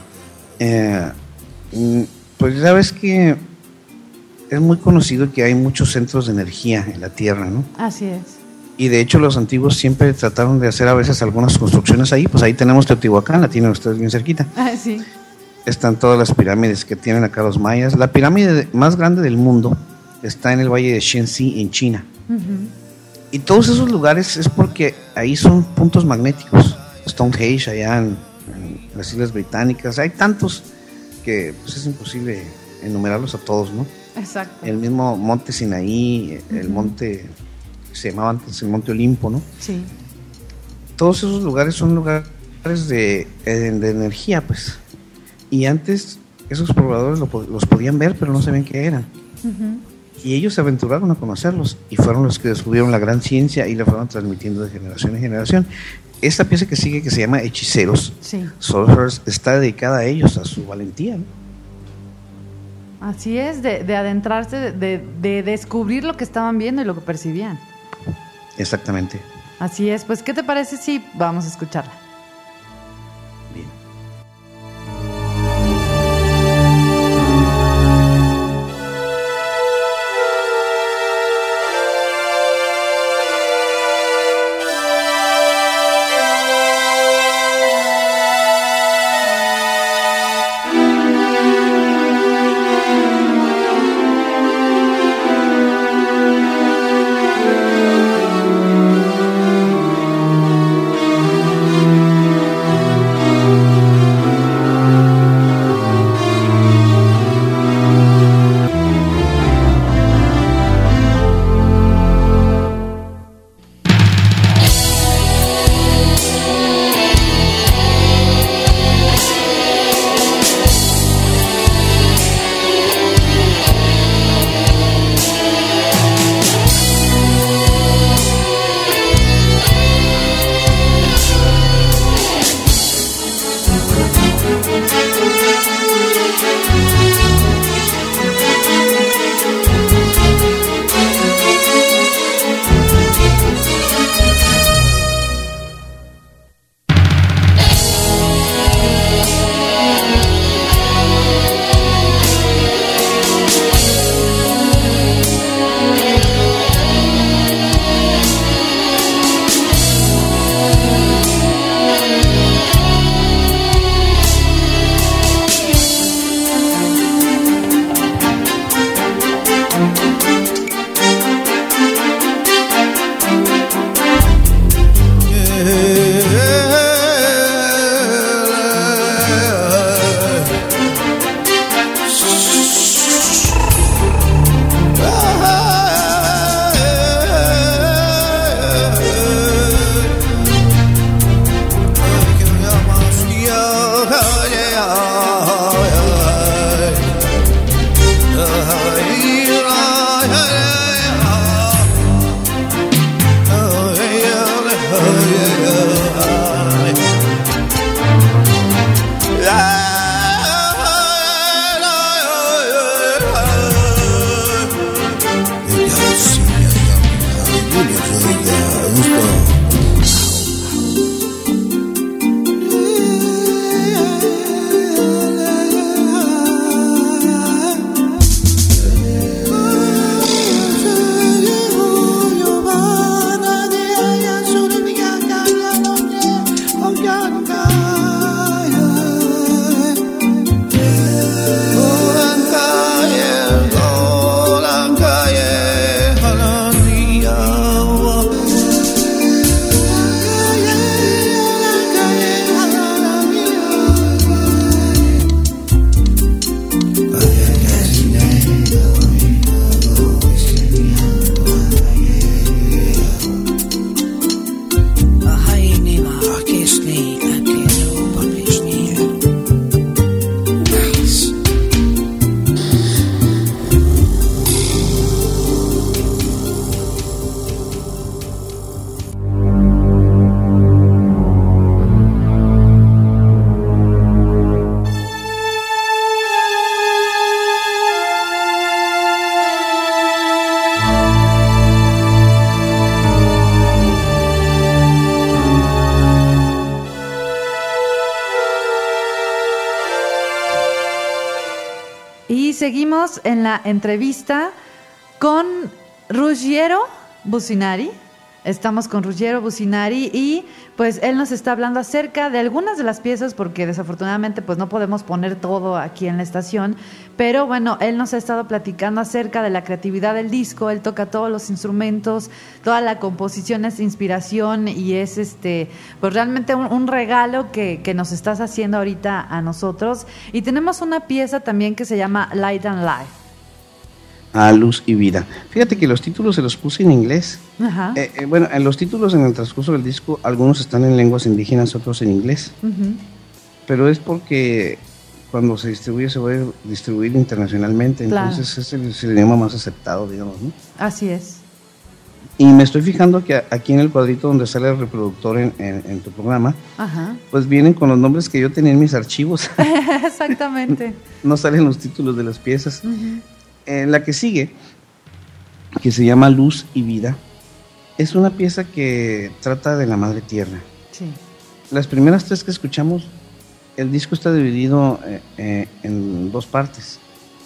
Pues ya ves que es muy conocido que hay muchos centros de energía en la Tierra, ¿no?
Así es.
Y de hecho los antiguos siempre trataron de hacer a veces algunas construcciones ahí. Pues ahí tenemos Teotihuacán, la tienen ustedes bien cerquita.
Sí.
Están todas las pirámides que tienen acá los mayas. La pirámide más grande del mundo está en el valle de Shenxi, en China. Y todos esos lugares es porque ahí son puntos magnéticos. Stonehenge allá en las Islas Británicas, hay tantos que pues es imposible enumerarlos a todos, ¿no?
Exacto.
El mismo monte Sinaí, el monte, se llamaba antes el monte Olimpo, ¿no?
Sí.
Todos esos lugares son lugares de energía, pues. Y antes esos pobladores los podían ver, pero no sabían qué eran. Y ellos se aventuraron a conocerlos y fueron los que descubrieron la gran ciencia y la fueron transmitiendo de generación en generación. Esta pieza que sigue, que se llama Hechiceros,
sí.
Sorcerers, está dedicada a ellos, a su valentía, ¿no?
Así es, de adentrarse, de descubrir lo que estaban viendo y lo que percibían.
Exactamente.
Así es, pues ¿qué te parece si vamos a escucharla?
Bien.
seguimos en la entrevista con Ruggiero Bussinari. Estamos con Ruggiero Bussinari y pues él nos está hablando acerca de algunas de las piezas, porque desafortunadamente pues no podemos poner todo aquí en la estación, pero bueno, él nos ha estado platicando acerca de la creatividad del disco. Él toca todos los instrumentos, toda la composición es inspiración y es pues realmente un regalo que nos estás haciendo ahorita a nosotros. Y tenemos una pieza también que se llama Light and Life.
A Luz y Vida. Fíjate que los títulos se los puse en inglés.
Ajá.
Bueno, en los títulos en el transcurso del disco, algunos están en lenguas indígenas, otros en inglés.
Uh-huh.
Pero es porque cuando se distribuye, se puede distribuir internacionalmente.
Claro.
Entonces es el idioma más aceptado, digamos, ¿no?
Así es.
Y me estoy fijando que aquí en el cuadrito donde sale el reproductor en tu programa,
Ajá.
pues vienen con los nombres que yo tenía en mis archivos.
Exactamente.
No salen los títulos de las piezas.
Uh-huh.
La que sigue, que se llama Luz y Vida, es una pieza que trata de la Madre Tierra.
Sí.
Las primeras tres que escuchamos, el disco está dividido en dos partes.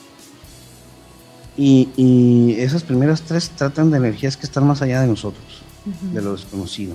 Y esas primeras tres tratan de energías que están más allá de nosotros, uh-huh, de lo desconocido.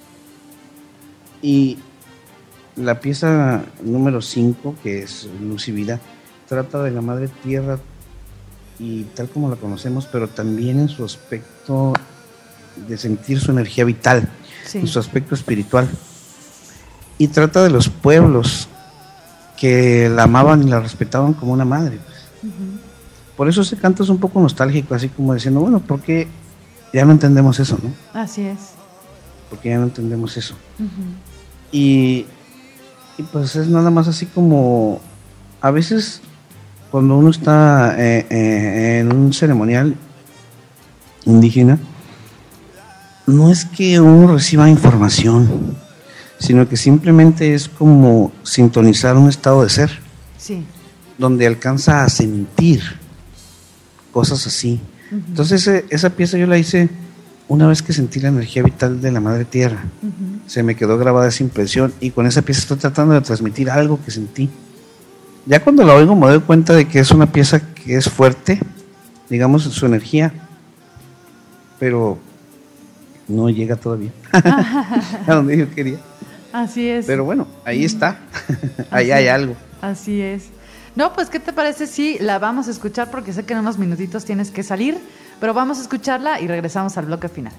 Y la pieza número 5, que es Luz y Vida, trata de la Madre Tierra y tal como la conocemos, pero también en su aspecto de sentir su energía vital,
Sí.
en su aspecto espiritual. Y trata de los pueblos que la amaban y la respetaban como una madre.
Uh-huh.
Por eso ese canto es un poco nostálgico, así como diciendo, bueno, ¿por qué ya no entendemos eso, no?
Así es.
Porque ya no entendemos eso.
Uh-huh.
Y pues es nada más así como, a veces cuando uno está en un ceremonial indígena, no es que uno reciba información, sino que simplemente es como sintonizar un estado de ser,
Sí.
donde alcanza a sentir cosas así.
Uh-huh.
Entonces esa pieza yo la hice una vez que sentí la energía vital de la Madre Tierra.
Uh-huh.
Se me quedó grabada esa impresión y con esa pieza estoy tratando de transmitir algo que sentí. Ya cuando la oigo me doy cuenta de que es una pieza que es fuerte, digamos, en su energía, pero no llega todavía a donde yo quería.
Así es.
Pero bueno, ahí está, ahí hay algo.
Así es. No, pues, ¿qué te parece si la vamos a escuchar? Porque sé que en unos minutitos tienes que salir, pero vamos a escucharla y regresamos al bloque final.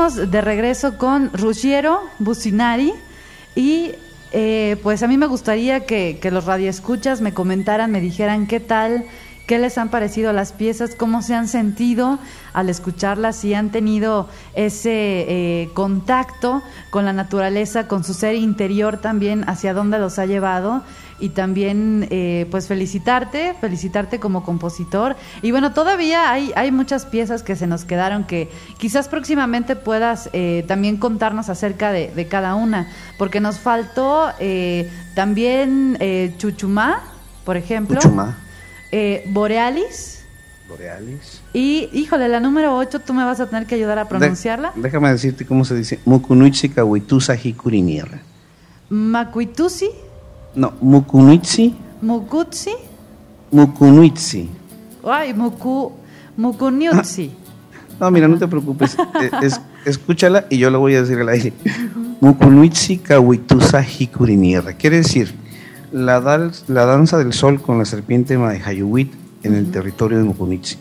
estamos de regreso con Ruggiero Bussinari y pues a mí me gustaría que los radioescuchas me comentaran, me dijeran qué tal, qué les han parecido las piezas, cómo se han sentido al escucharlas, si han tenido ese contacto con la naturaleza, con su ser interior también, hacia dónde los ha llevado. Y también pues felicitarte como compositor. Y bueno, todavía hay muchas piezas que se nos quedaron que quizás próximamente puedas también contarnos acerca de cada una, porque nos faltó también Chuchumá, por ejemplo.
Chuchumá.
Borealis.
Borealis.
Y, híjole, la número 8 tú me vas a tener que ayudar a pronunciarla.
Déjame decirte cómo se dice. Mukunuitsi Kawitusa Hikurinierra.
Macuitusi.
No, Mukunuitsi.
Mukutsi.
Mukunuitsi.
Ay, Mukuniutsi.
No, mira, no te preocupes. Escúchala y yo la voy a decir al aire. Mukunuitsi Kawitusa Hikurinierra. Quiere decir la danza del sol con la serpiente Mahayuwit en el territorio de Mukunuitsi.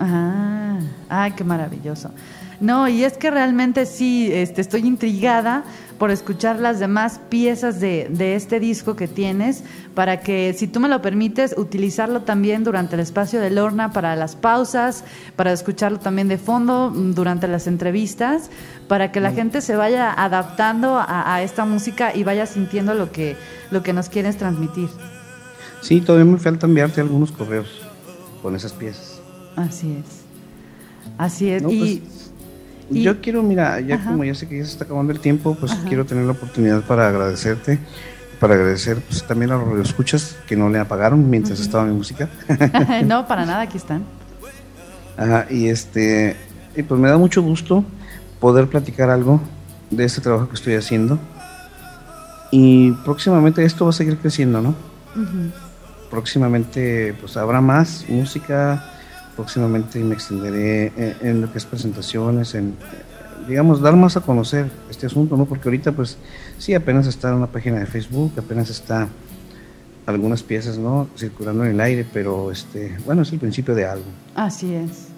Ay, qué maravilloso. No, y es que realmente sí, estoy intrigada por escuchar las demás piezas de este disco que tienes, para que, si tú me lo permites, utilizarlo también durante el espacio de Lorna para las pausas, para escucharlo también de fondo durante las entrevistas, para que la gente se vaya adaptando a esta música y vaya sintiendo lo que nos quieres transmitir.
Sí, todavía me falta enviarte algunos correos con esas piezas.
Así es.
No,
y
yo quiero, mira, ya como ya sé que ya se está acabando el tiempo, pues quiero tener la oportunidad para agradecerte, para agradecer pues también a los radioescuchas que no le apagaron mientras estaba mi música.
No, para nada, aquí están.
Ajá, y pues me da mucho gusto poder platicar algo de este trabajo que estoy haciendo. Y próximamente esto va a seguir creciendo, ¿no? Próximamente pues habrá más música. Próximamente me extenderé en lo que es presentaciones, digamos, dar más a conocer este asunto, ¿no? Porque ahorita, pues, sí, apenas está en una página de Facebook, apenas está algunas piezas, ¿no?, circulando en el aire, pero, bueno, es el principio de algo.
Así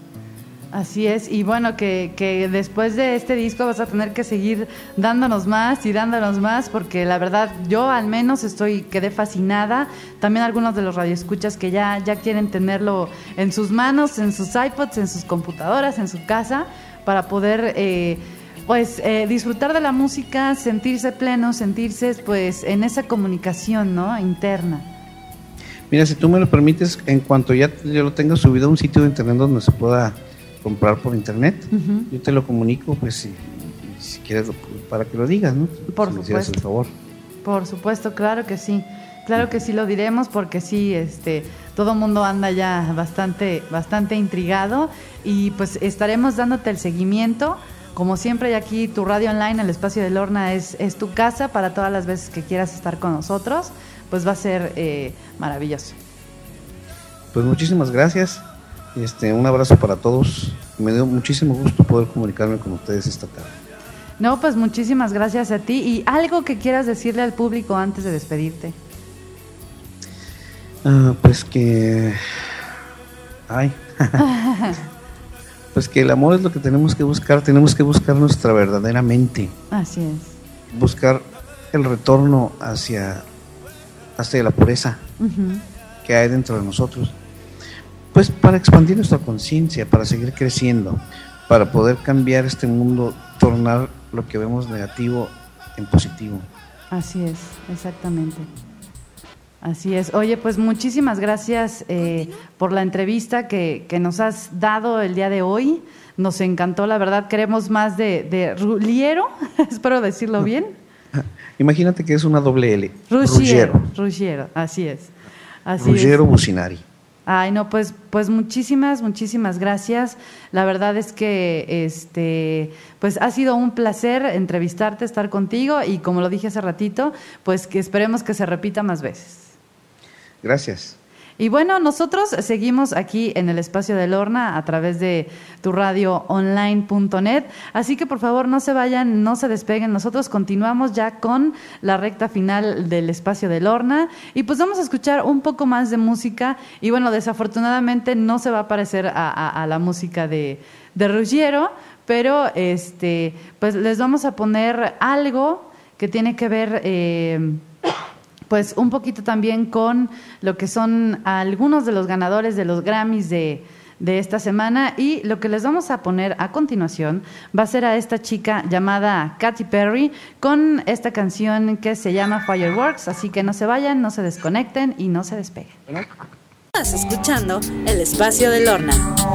es, y bueno, que después de este disco vas a tener que seguir dándonos más, porque la verdad, yo al menos quedé fascinada. También algunos de los radioescuchas que ya quieren tenerlo en sus manos, en sus iPods, en sus computadoras, en su casa, para poder disfrutar de la música, sentirse plenos, sentirse pues en esa comunicación, ¿no?, interna.
Mira, si tú me lo permites, en cuanto ya yo lo tenga subido a un sitio de internet donde se pueda comprar por internet, yo te lo comunico, pues si quieres para que lo digas, ¿no?
Por
si
supuesto.
me hicieras el favor.
Por supuesto, claro que sí lo diremos, porque sí, todo el mundo anda ya bastante intrigado, y pues estaremos dándote el seguimiento, como siempre. Y aquí tu radio online, el espacio de Lorna, es tu casa para todas las veces que quieras estar con nosotros, pues va a ser maravilloso.
Pues muchísimas gracias. Un abrazo para todos. Me dio muchísimo gusto poder comunicarme con ustedes esta tarde.
No, pues muchísimas gracias a ti. ¿Y algo que quieras decirle al público antes de despedirte?
Pues que... pues que el amor es lo que tenemos que buscar nuestra verdadera mente.
Así es.
Buscar el retorno hacia la pureza que hay dentro de nosotros. Pues para expandir nuestra conciencia, para seguir creciendo, para poder cambiar este mundo, tornar lo que vemos negativo en positivo.
Así es, exactamente. Así es. Oye, pues muchísimas gracias por la entrevista que nos has dado el día de hoy. Nos encantó, la verdad. Queremos más de Ruggiero, espero decirlo bien.
Imagínate que es una doble L.
Ruggiero, así es.
Ruggiero Bussinari.
Ay, no, pues muchísimas gracias. La verdad es que pues ha sido un placer entrevistarte, estar contigo, y como lo dije hace ratito, pues que esperemos que se repita más veces.
Gracias.
Y bueno, nosotros seguimos aquí en el espacio de Lorna a través de tu radio online.net, así que por favor no se vayan, no se despeguen. Nosotros continuamos ya con la recta final del espacio de Lorna, y pues vamos a escuchar un poco más de música. Y bueno, desafortunadamente no se va a parecer a la música de Ruggiero, pero pues les vamos a poner algo que tiene que ver pues un poquito también con lo que son algunos de los ganadores de los Grammys de esta semana, y lo que les vamos a poner a continuación va a ser a esta chica llamada Katy Perry con esta canción que se llama Fireworks, así que no se vayan, no se desconecten y no se despeguen.
Estás escuchando El Espacio de Lorna.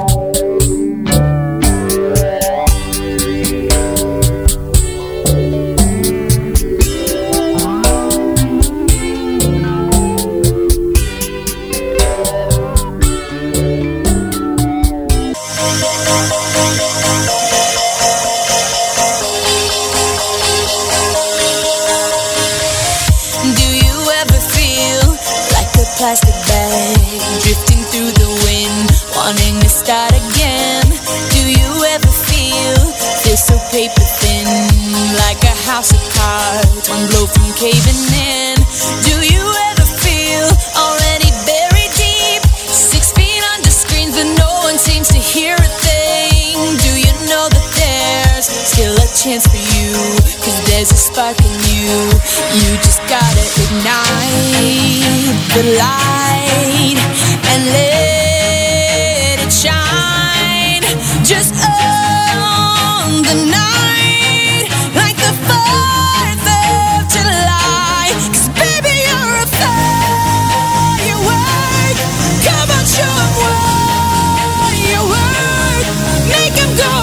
Plastic bag drifting through the wind, wanting to start again. Do you ever feel so paper thin, like a house of cards, one blow from caving in? Do you ever feel already buried deep, 6 feet under screens but no one seems to hear a thing? Do you know that there's still a chance for you, 'cause there's a spark in you? You just gotta ignite the light and let it shine. Just on the night, like the 4th of July. 'Cause baby, you're a firework. Come on, show 'em what you work. Make 'em go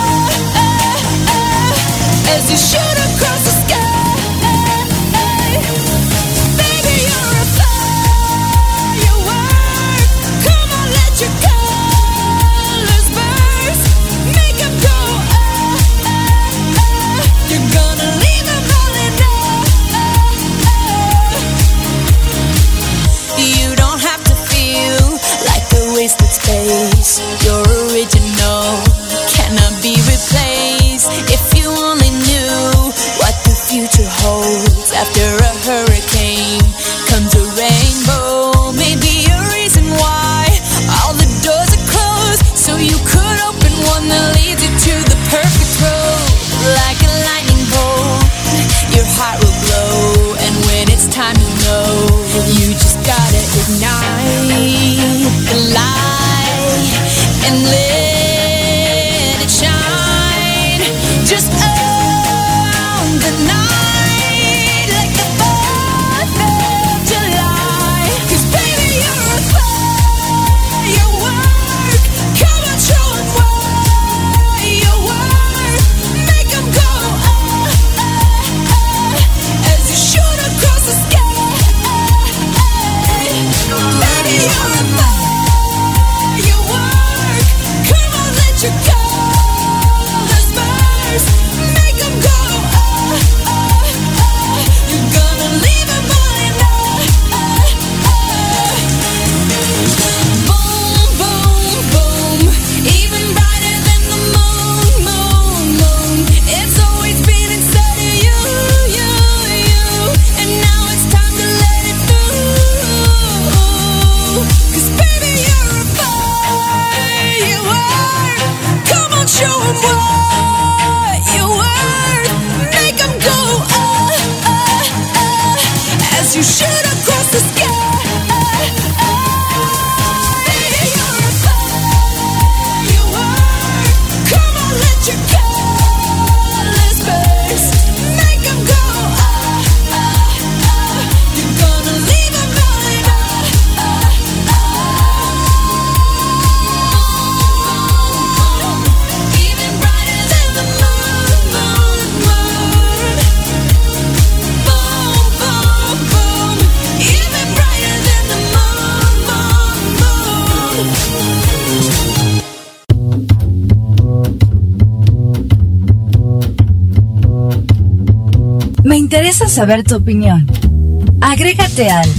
as you shoot across the sky. Space, your original cannot be replaced. If you only knew what the future holds, after a hurricane comes a rainbow. Maybe a reason why all the doors are closed, so you could open one that leads you to the perfect road. Like a lightning bolt, your heart will glow, and when it's time to know, you just gotta ignite the light and let it shine. Just on the night, like the 4th of July. 'Cause baby, you're a firework. Come on, show 'em what you work. Make 'em go as you shoot across the sky. Baby, you're a your colors burst, make 'em go, you're gonna leave 'em all in boom, boom, boom, even brighter than the moon, moon, moon. It's always been inside of you, you, you, and now it's time to let it through. 'Cause baby, you're a firework. Show 'em what you worth. Make 'em go as you shoot across the sky. You're a firework. Come on, let your colors burst. Make 'em go. You're gonna leave 'em all in
Me interesa saber tu opinión. Agrégate al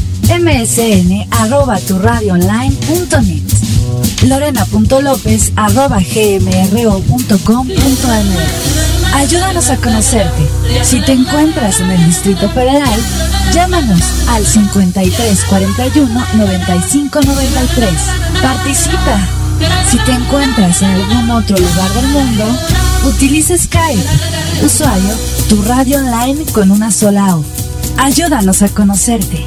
msn@turradioonline.net, lorena.lopez@gmro.com.mx. Ayúdanos a conocerte. Si te encuentras en el Distrito Federal, llámanos al 5341 9593. Participa. Si te encuentras en algún otro lugar del mundo, Utiliza Skype. Usuario, tu radio online con una sola O. Ayúdanos a conocerte.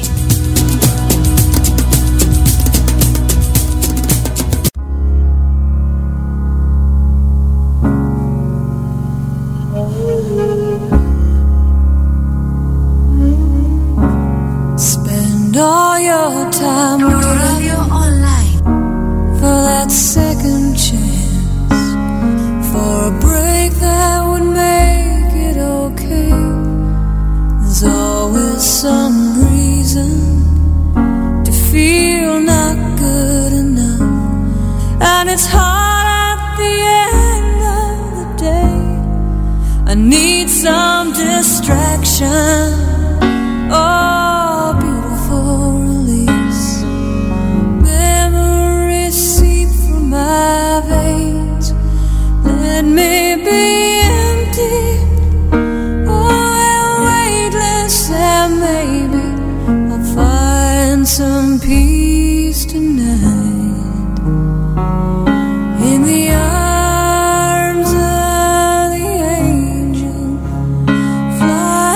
Spend all your time
Tu radio online.
for that second chance, for a break that would make it okay. There's always some reason to feel not good enough, and it's hard at the end of the day. I need some distraction. Oh, beautiful release. Memories seep from my veins. Let me be empty. Oh, and weightless, and maybe I'll find some peace tonight. In the arms of the angel, fly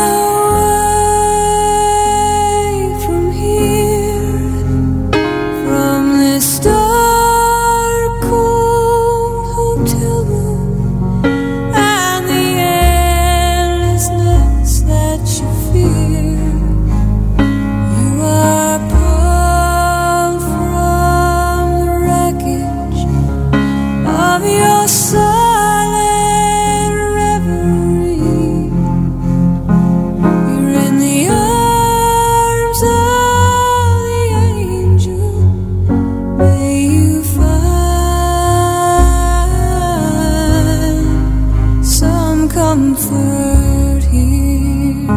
away from here, from this dark, cold hotel room, and the endlessness that you fear. You are pulled from the wreckage of your silent reverie. You're in the arms of the angel. May you find some comfort here.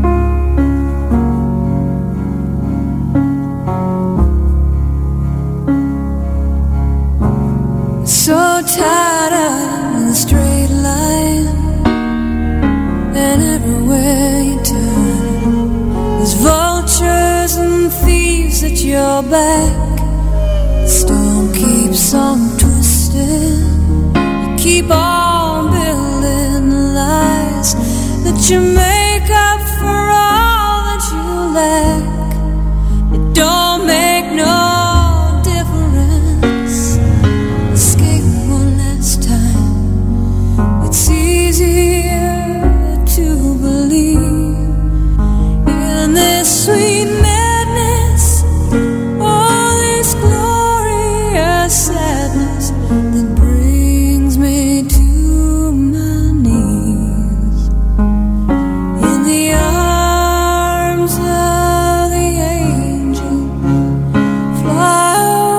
So tired of the straight line, and everywhere you turn, there's vultures and thieves at your back. The storm keeps on twisting. You keep on building the lies that you make up for all that you lack. It don't make no difference. Escape one last time. It's easier to believe in this sweet madness, all this glorious sadness that brings me to my knees. In the arms of the angel, fly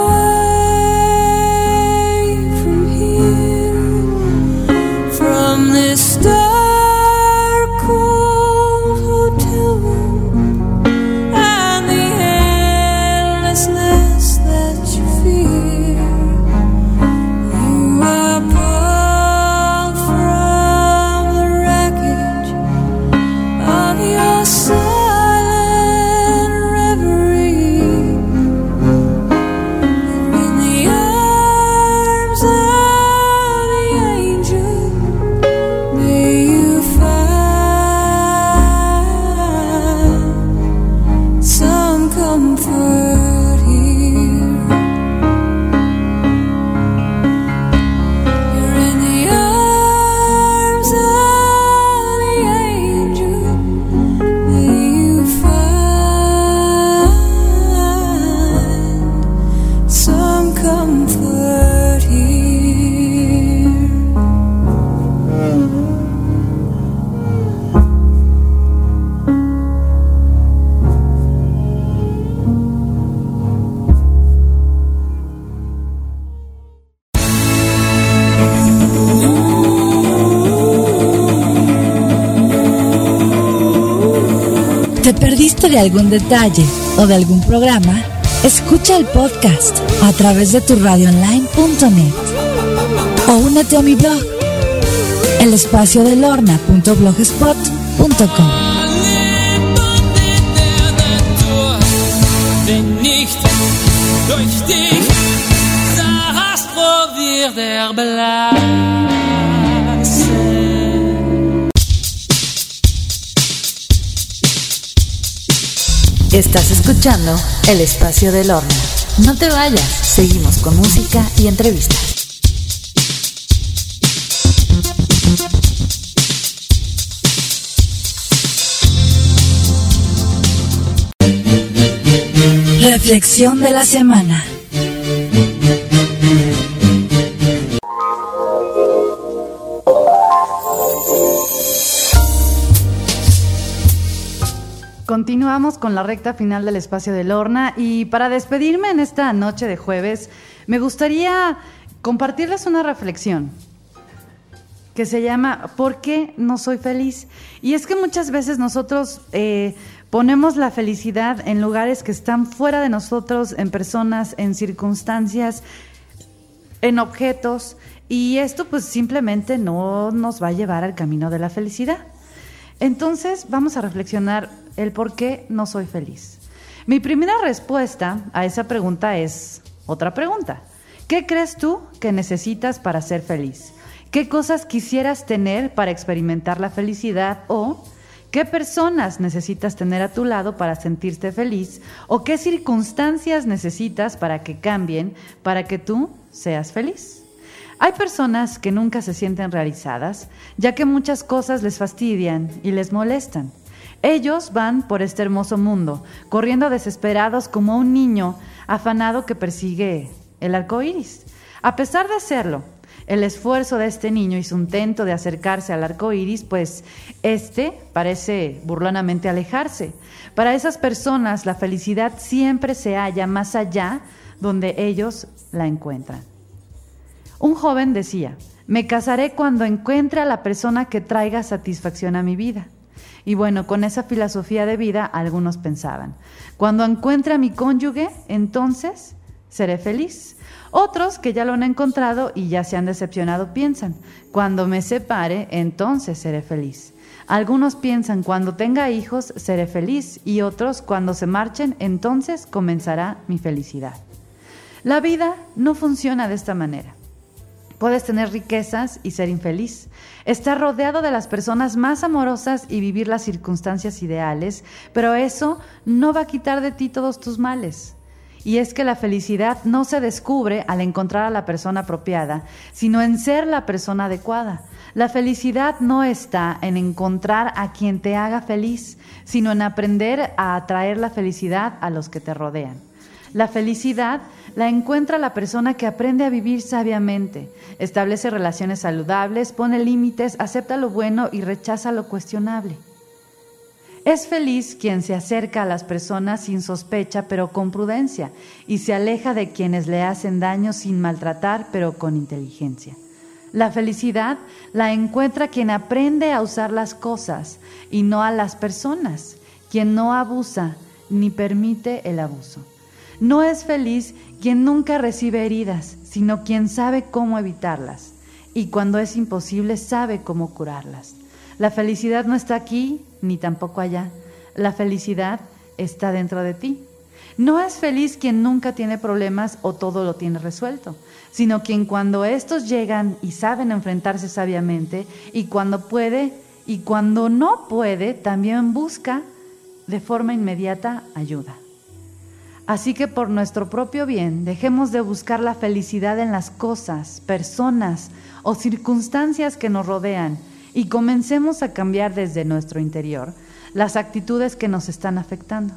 away from here, from this dark, cold hotel room, and the endlessness that you fear. You are pulled from the wreckage of your silent reverie. You're in the arms of the angel. May you find some comfort here. You're in the arms of the angel. May you find some comfort here.
¿Te perdiste de algún detalle o de algún programa? Escucha el podcast a través de turradioonline.net o únete a mi blog, elespaciodelorna.blogspot.com.
Wenn nicht durch dich, Sarastro wird der Blass.
Estás escuchando El Espacio del Horno. No te vayas, seguimos con música y entrevistas. Reflexión de la semana.
Continuamos con la recta final del Espacio del Horna y para despedirme en esta noche de jueves me gustaría compartirles una reflexión que se llama ¿Por qué no soy feliz? Y es que muchas veces nosotros ponemos la felicidad en lugares que están fuera de nosotros, en personas, en circunstancias, en objetos, y esto pues simplemente no nos va a llevar al camino de la felicidad. Entonces vamos a reflexionar el por qué no soy feliz. Mi primera respuesta a esa pregunta es otra pregunta. ¿Qué crees tú que necesitas para ser feliz? ¿Qué cosas quisieras tener para experimentar la felicidad? ¿O qué personas necesitas tener a tu lado para sentirte feliz? ¿O qué circunstancias necesitas para que cambien para que tú seas feliz? Hay personas que nunca se sienten realizadas, ya que muchas cosas les fastidian y les molestan. Ellos van por este hermoso mundo, corriendo desesperados como un niño afanado que persigue el arco iris. A pesar de hacerlo, el esfuerzo de este niño y su intento de acercarse al arco iris, pues parece burlonamente alejarse. Para esas personas, la felicidad siempre se halla más allá donde ellos la encuentran. Un joven decía: me casaré cuando encuentre a la persona que traiga satisfacción a mi vida. Y bueno, con esa filosofía de vida algunos pensaban: cuando encuentre a mi cónyuge, entonces seré feliz. Otros que ya lo han encontrado y ya se han decepcionado piensan: cuando me separe, entonces seré feliz. Algunos piensan: cuando tenga hijos, seré feliz. Y otros: cuando se marchen, entonces comenzará mi felicidad. La vida no funciona de esta manera. Puedes tener riquezas y ser infeliz, estar rodeado de las personas más amorosas y vivir las circunstancias ideales, pero eso no va a quitar de ti todos tus males. Y es que la felicidad no se descubre al encontrar a la persona apropiada, sino en ser la persona adecuada. La felicidad no está en encontrar a quien te haga feliz, sino en aprender a atraer la felicidad a los que te rodean. La felicidad la encuentra la persona que aprende a vivir sabiamente, establece relaciones saludables, pone límites, acepta lo bueno y rechaza lo cuestionable. Es feliz quien se acerca a las personas sin sospecha pero con prudencia y se aleja de quienes le hacen daño sin maltratar pero con inteligencia. La felicidad la encuentra quien aprende a usar las cosas y no a las personas, quien no abusa ni permite el abuso. No es feliz quien nunca recibe heridas, sino quien sabe cómo evitarlas y cuando es imposible sabe cómo curarlas. La felicidad no está aquí ni tampoco allá. La felicidad está dentro de ti. No es feliz quien nunca tiene problemas o todo lo tiene resuelto, sino quien cuando estos llegan y saben enfrentarse sabiamente y cuando puede y cuando no puede también busca de forma inmediata ayuda. Así que por nuestro propio bien, dejemos de buscar la felicidad en las cosas, personas o circunstancias que nos rodean y comencemos a cambiar desde nuestro interior las actitudes que nos están afectando.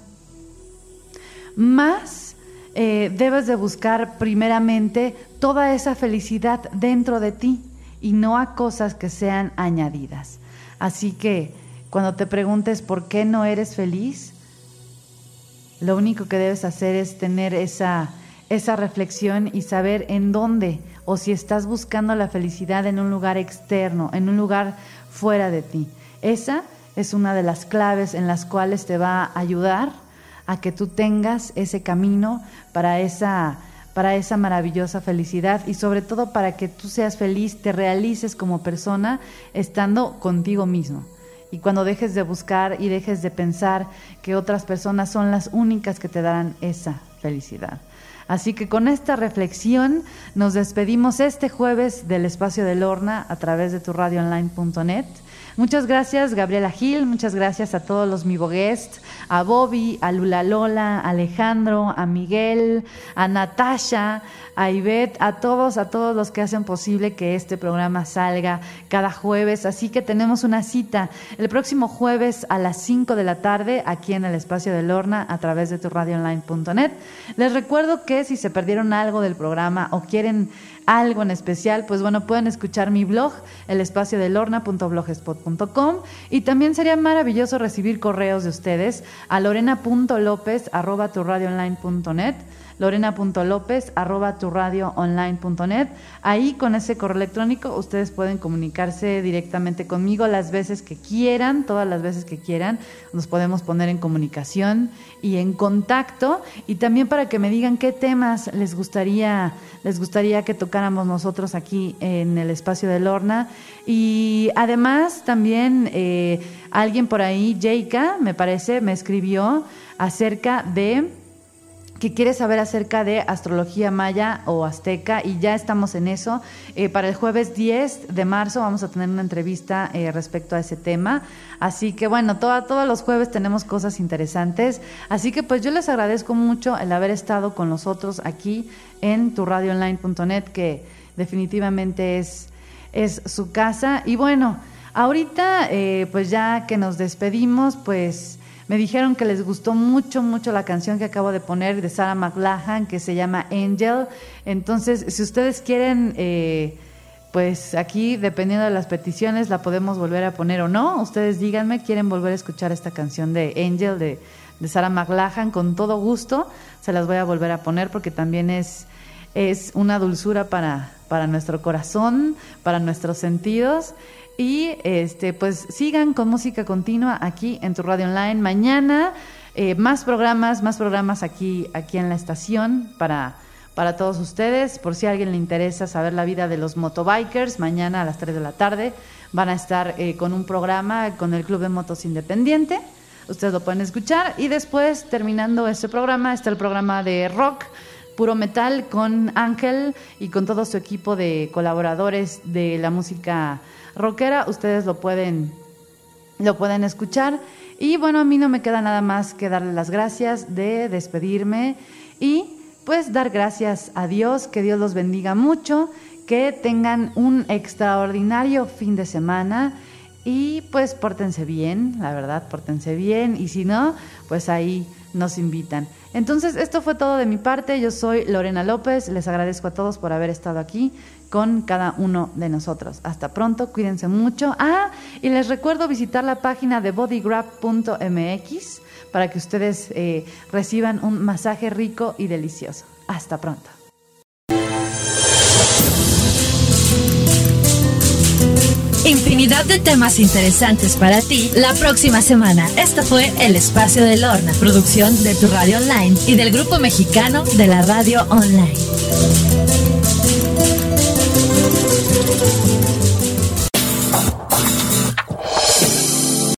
Más debes de buscar primeramente toda esa felicidad dentro de ti y no a cosas que sean añadidas. Así que cuando te preguntes por qué no eres feliz, lo único que debes hacer es tener esa reflexión y saber en dónde o si estás buscando la felicidad en un lugar externo, en un lugar fuera de ti. Esa es una de las claves en las cuales te va a ayudar a que tú tengas ese camino para esa maravillosa felicidad y sobre todo para que tú seas feliz, te realices como persona estando contigo mismo. Y cuando dejes de buscar y dejes de pensar que otras personas son las únicas que te darán esa felicidad. Así que con esta reflexión nos despedimos este jueves del Espacio de Lorna a través de turradioonline.net. Muchas gracias, Gabriela Gil, muchas gracias a todos los Mivo Guest, a Bobby, a Lula Lola, a Alejandro, a Miguel, a Natasha, a Ivette, a todos los que hacen posible que este programa salga cada jueves. Así que tenemos una cita el próximo jueves a las 5 de la tarde aquí en el Espacio de Lorna a través de turradioonline.net. Les recuerdo que si se perdieron algo del programa o quieren algo en especial, pues bueno, pueden escuchar mi blog, elespaciodelorna.blogspot.com, y también sería maravilloso recibir correos de ustedes a lorena.lopez@turradioonline.net, lorena.lopez@turradioonline.net. Ahí con ese correo electrónico ustedes pueden comunicarse directamente conmigo las veces que quieran, todas las veces que quieran. Nos podemos poner en comunicación y en contacto, y también para que me digan qué temas les gustaría que tocáramos nosotros aquí en el Espacio de Lorna. Y además también alguien por ahí, Jayka, me parece, me escribió acerca de que quiere saber acerca de astrología maya o azteca, y ya estamos en eso. Para el jueves 10 de marzo vamos a tener una entrevista respecto a ese tema. Así que bueno, todos los jueves tenemos cosas interesantes. Así que pues yo les agradezco mucho el haber estado con nosotros aquí en turradioonline.net, que definitivamente es su casa. Y bueno, ahorita pues ya que nos despedimos, pues me dijeron que les gustó mucho la canción que acabo de poner de Sarah McLachlan, que se llama Angel. Entonces, si ustedes quieren, pues aquí, dependiendo de las peticiones, la podemos volver a poner o no. Ustedes díganme, ¿quieren volver a escuchar esta canción de Angel de Sarah McLachlan? Con todo gusto se las voy a volver a poner, porque también es una dulzura para nuestro corazón, para nuestros sentidos. Y pues sigan con música continua aquí en Tu Radio Online. Mañana más programas aquí en la estación para todos ustedes. Por si a alguien le interesa saber la vida de los motobikers, mañana a las 3 de la tarde van a estar con un programa con el Club de Motos Independiente. Ustedes lo pueden escuchar, y después, terminando este programa, está el programa de rock puro metal con Ángel y con todo su equipo de colaboradores de la música rockera. Ustedes lo pueden escuchar. Y bueno, a mí no me queda nada más que darle las gracias, de despedirme y pues dar gracias a Dios, que Dios los bendiga mucho, que tengan un extraordinario fin de semana y pues pórtense bien, la verdad, pórtense bien, y si no, pues ahí nos invitan. Entonces, esto fue todo de mi parte. Yo soy Lorena López, les agradezco a todos por haber estado aquí con cada uno de nosotros. Hasta pronto, cuídense mucho. Y les recuerdo visitar la página de bodygrab.mx para que ustedes reciban un masaje rico y delicioso. Hasta pronto.
Infinidad de temas interesantes para ti la próxima semana. Esto fue El Espacio de Lorna, producción de Tu Radio Online y del Grupo Mexicano de la Radio Online.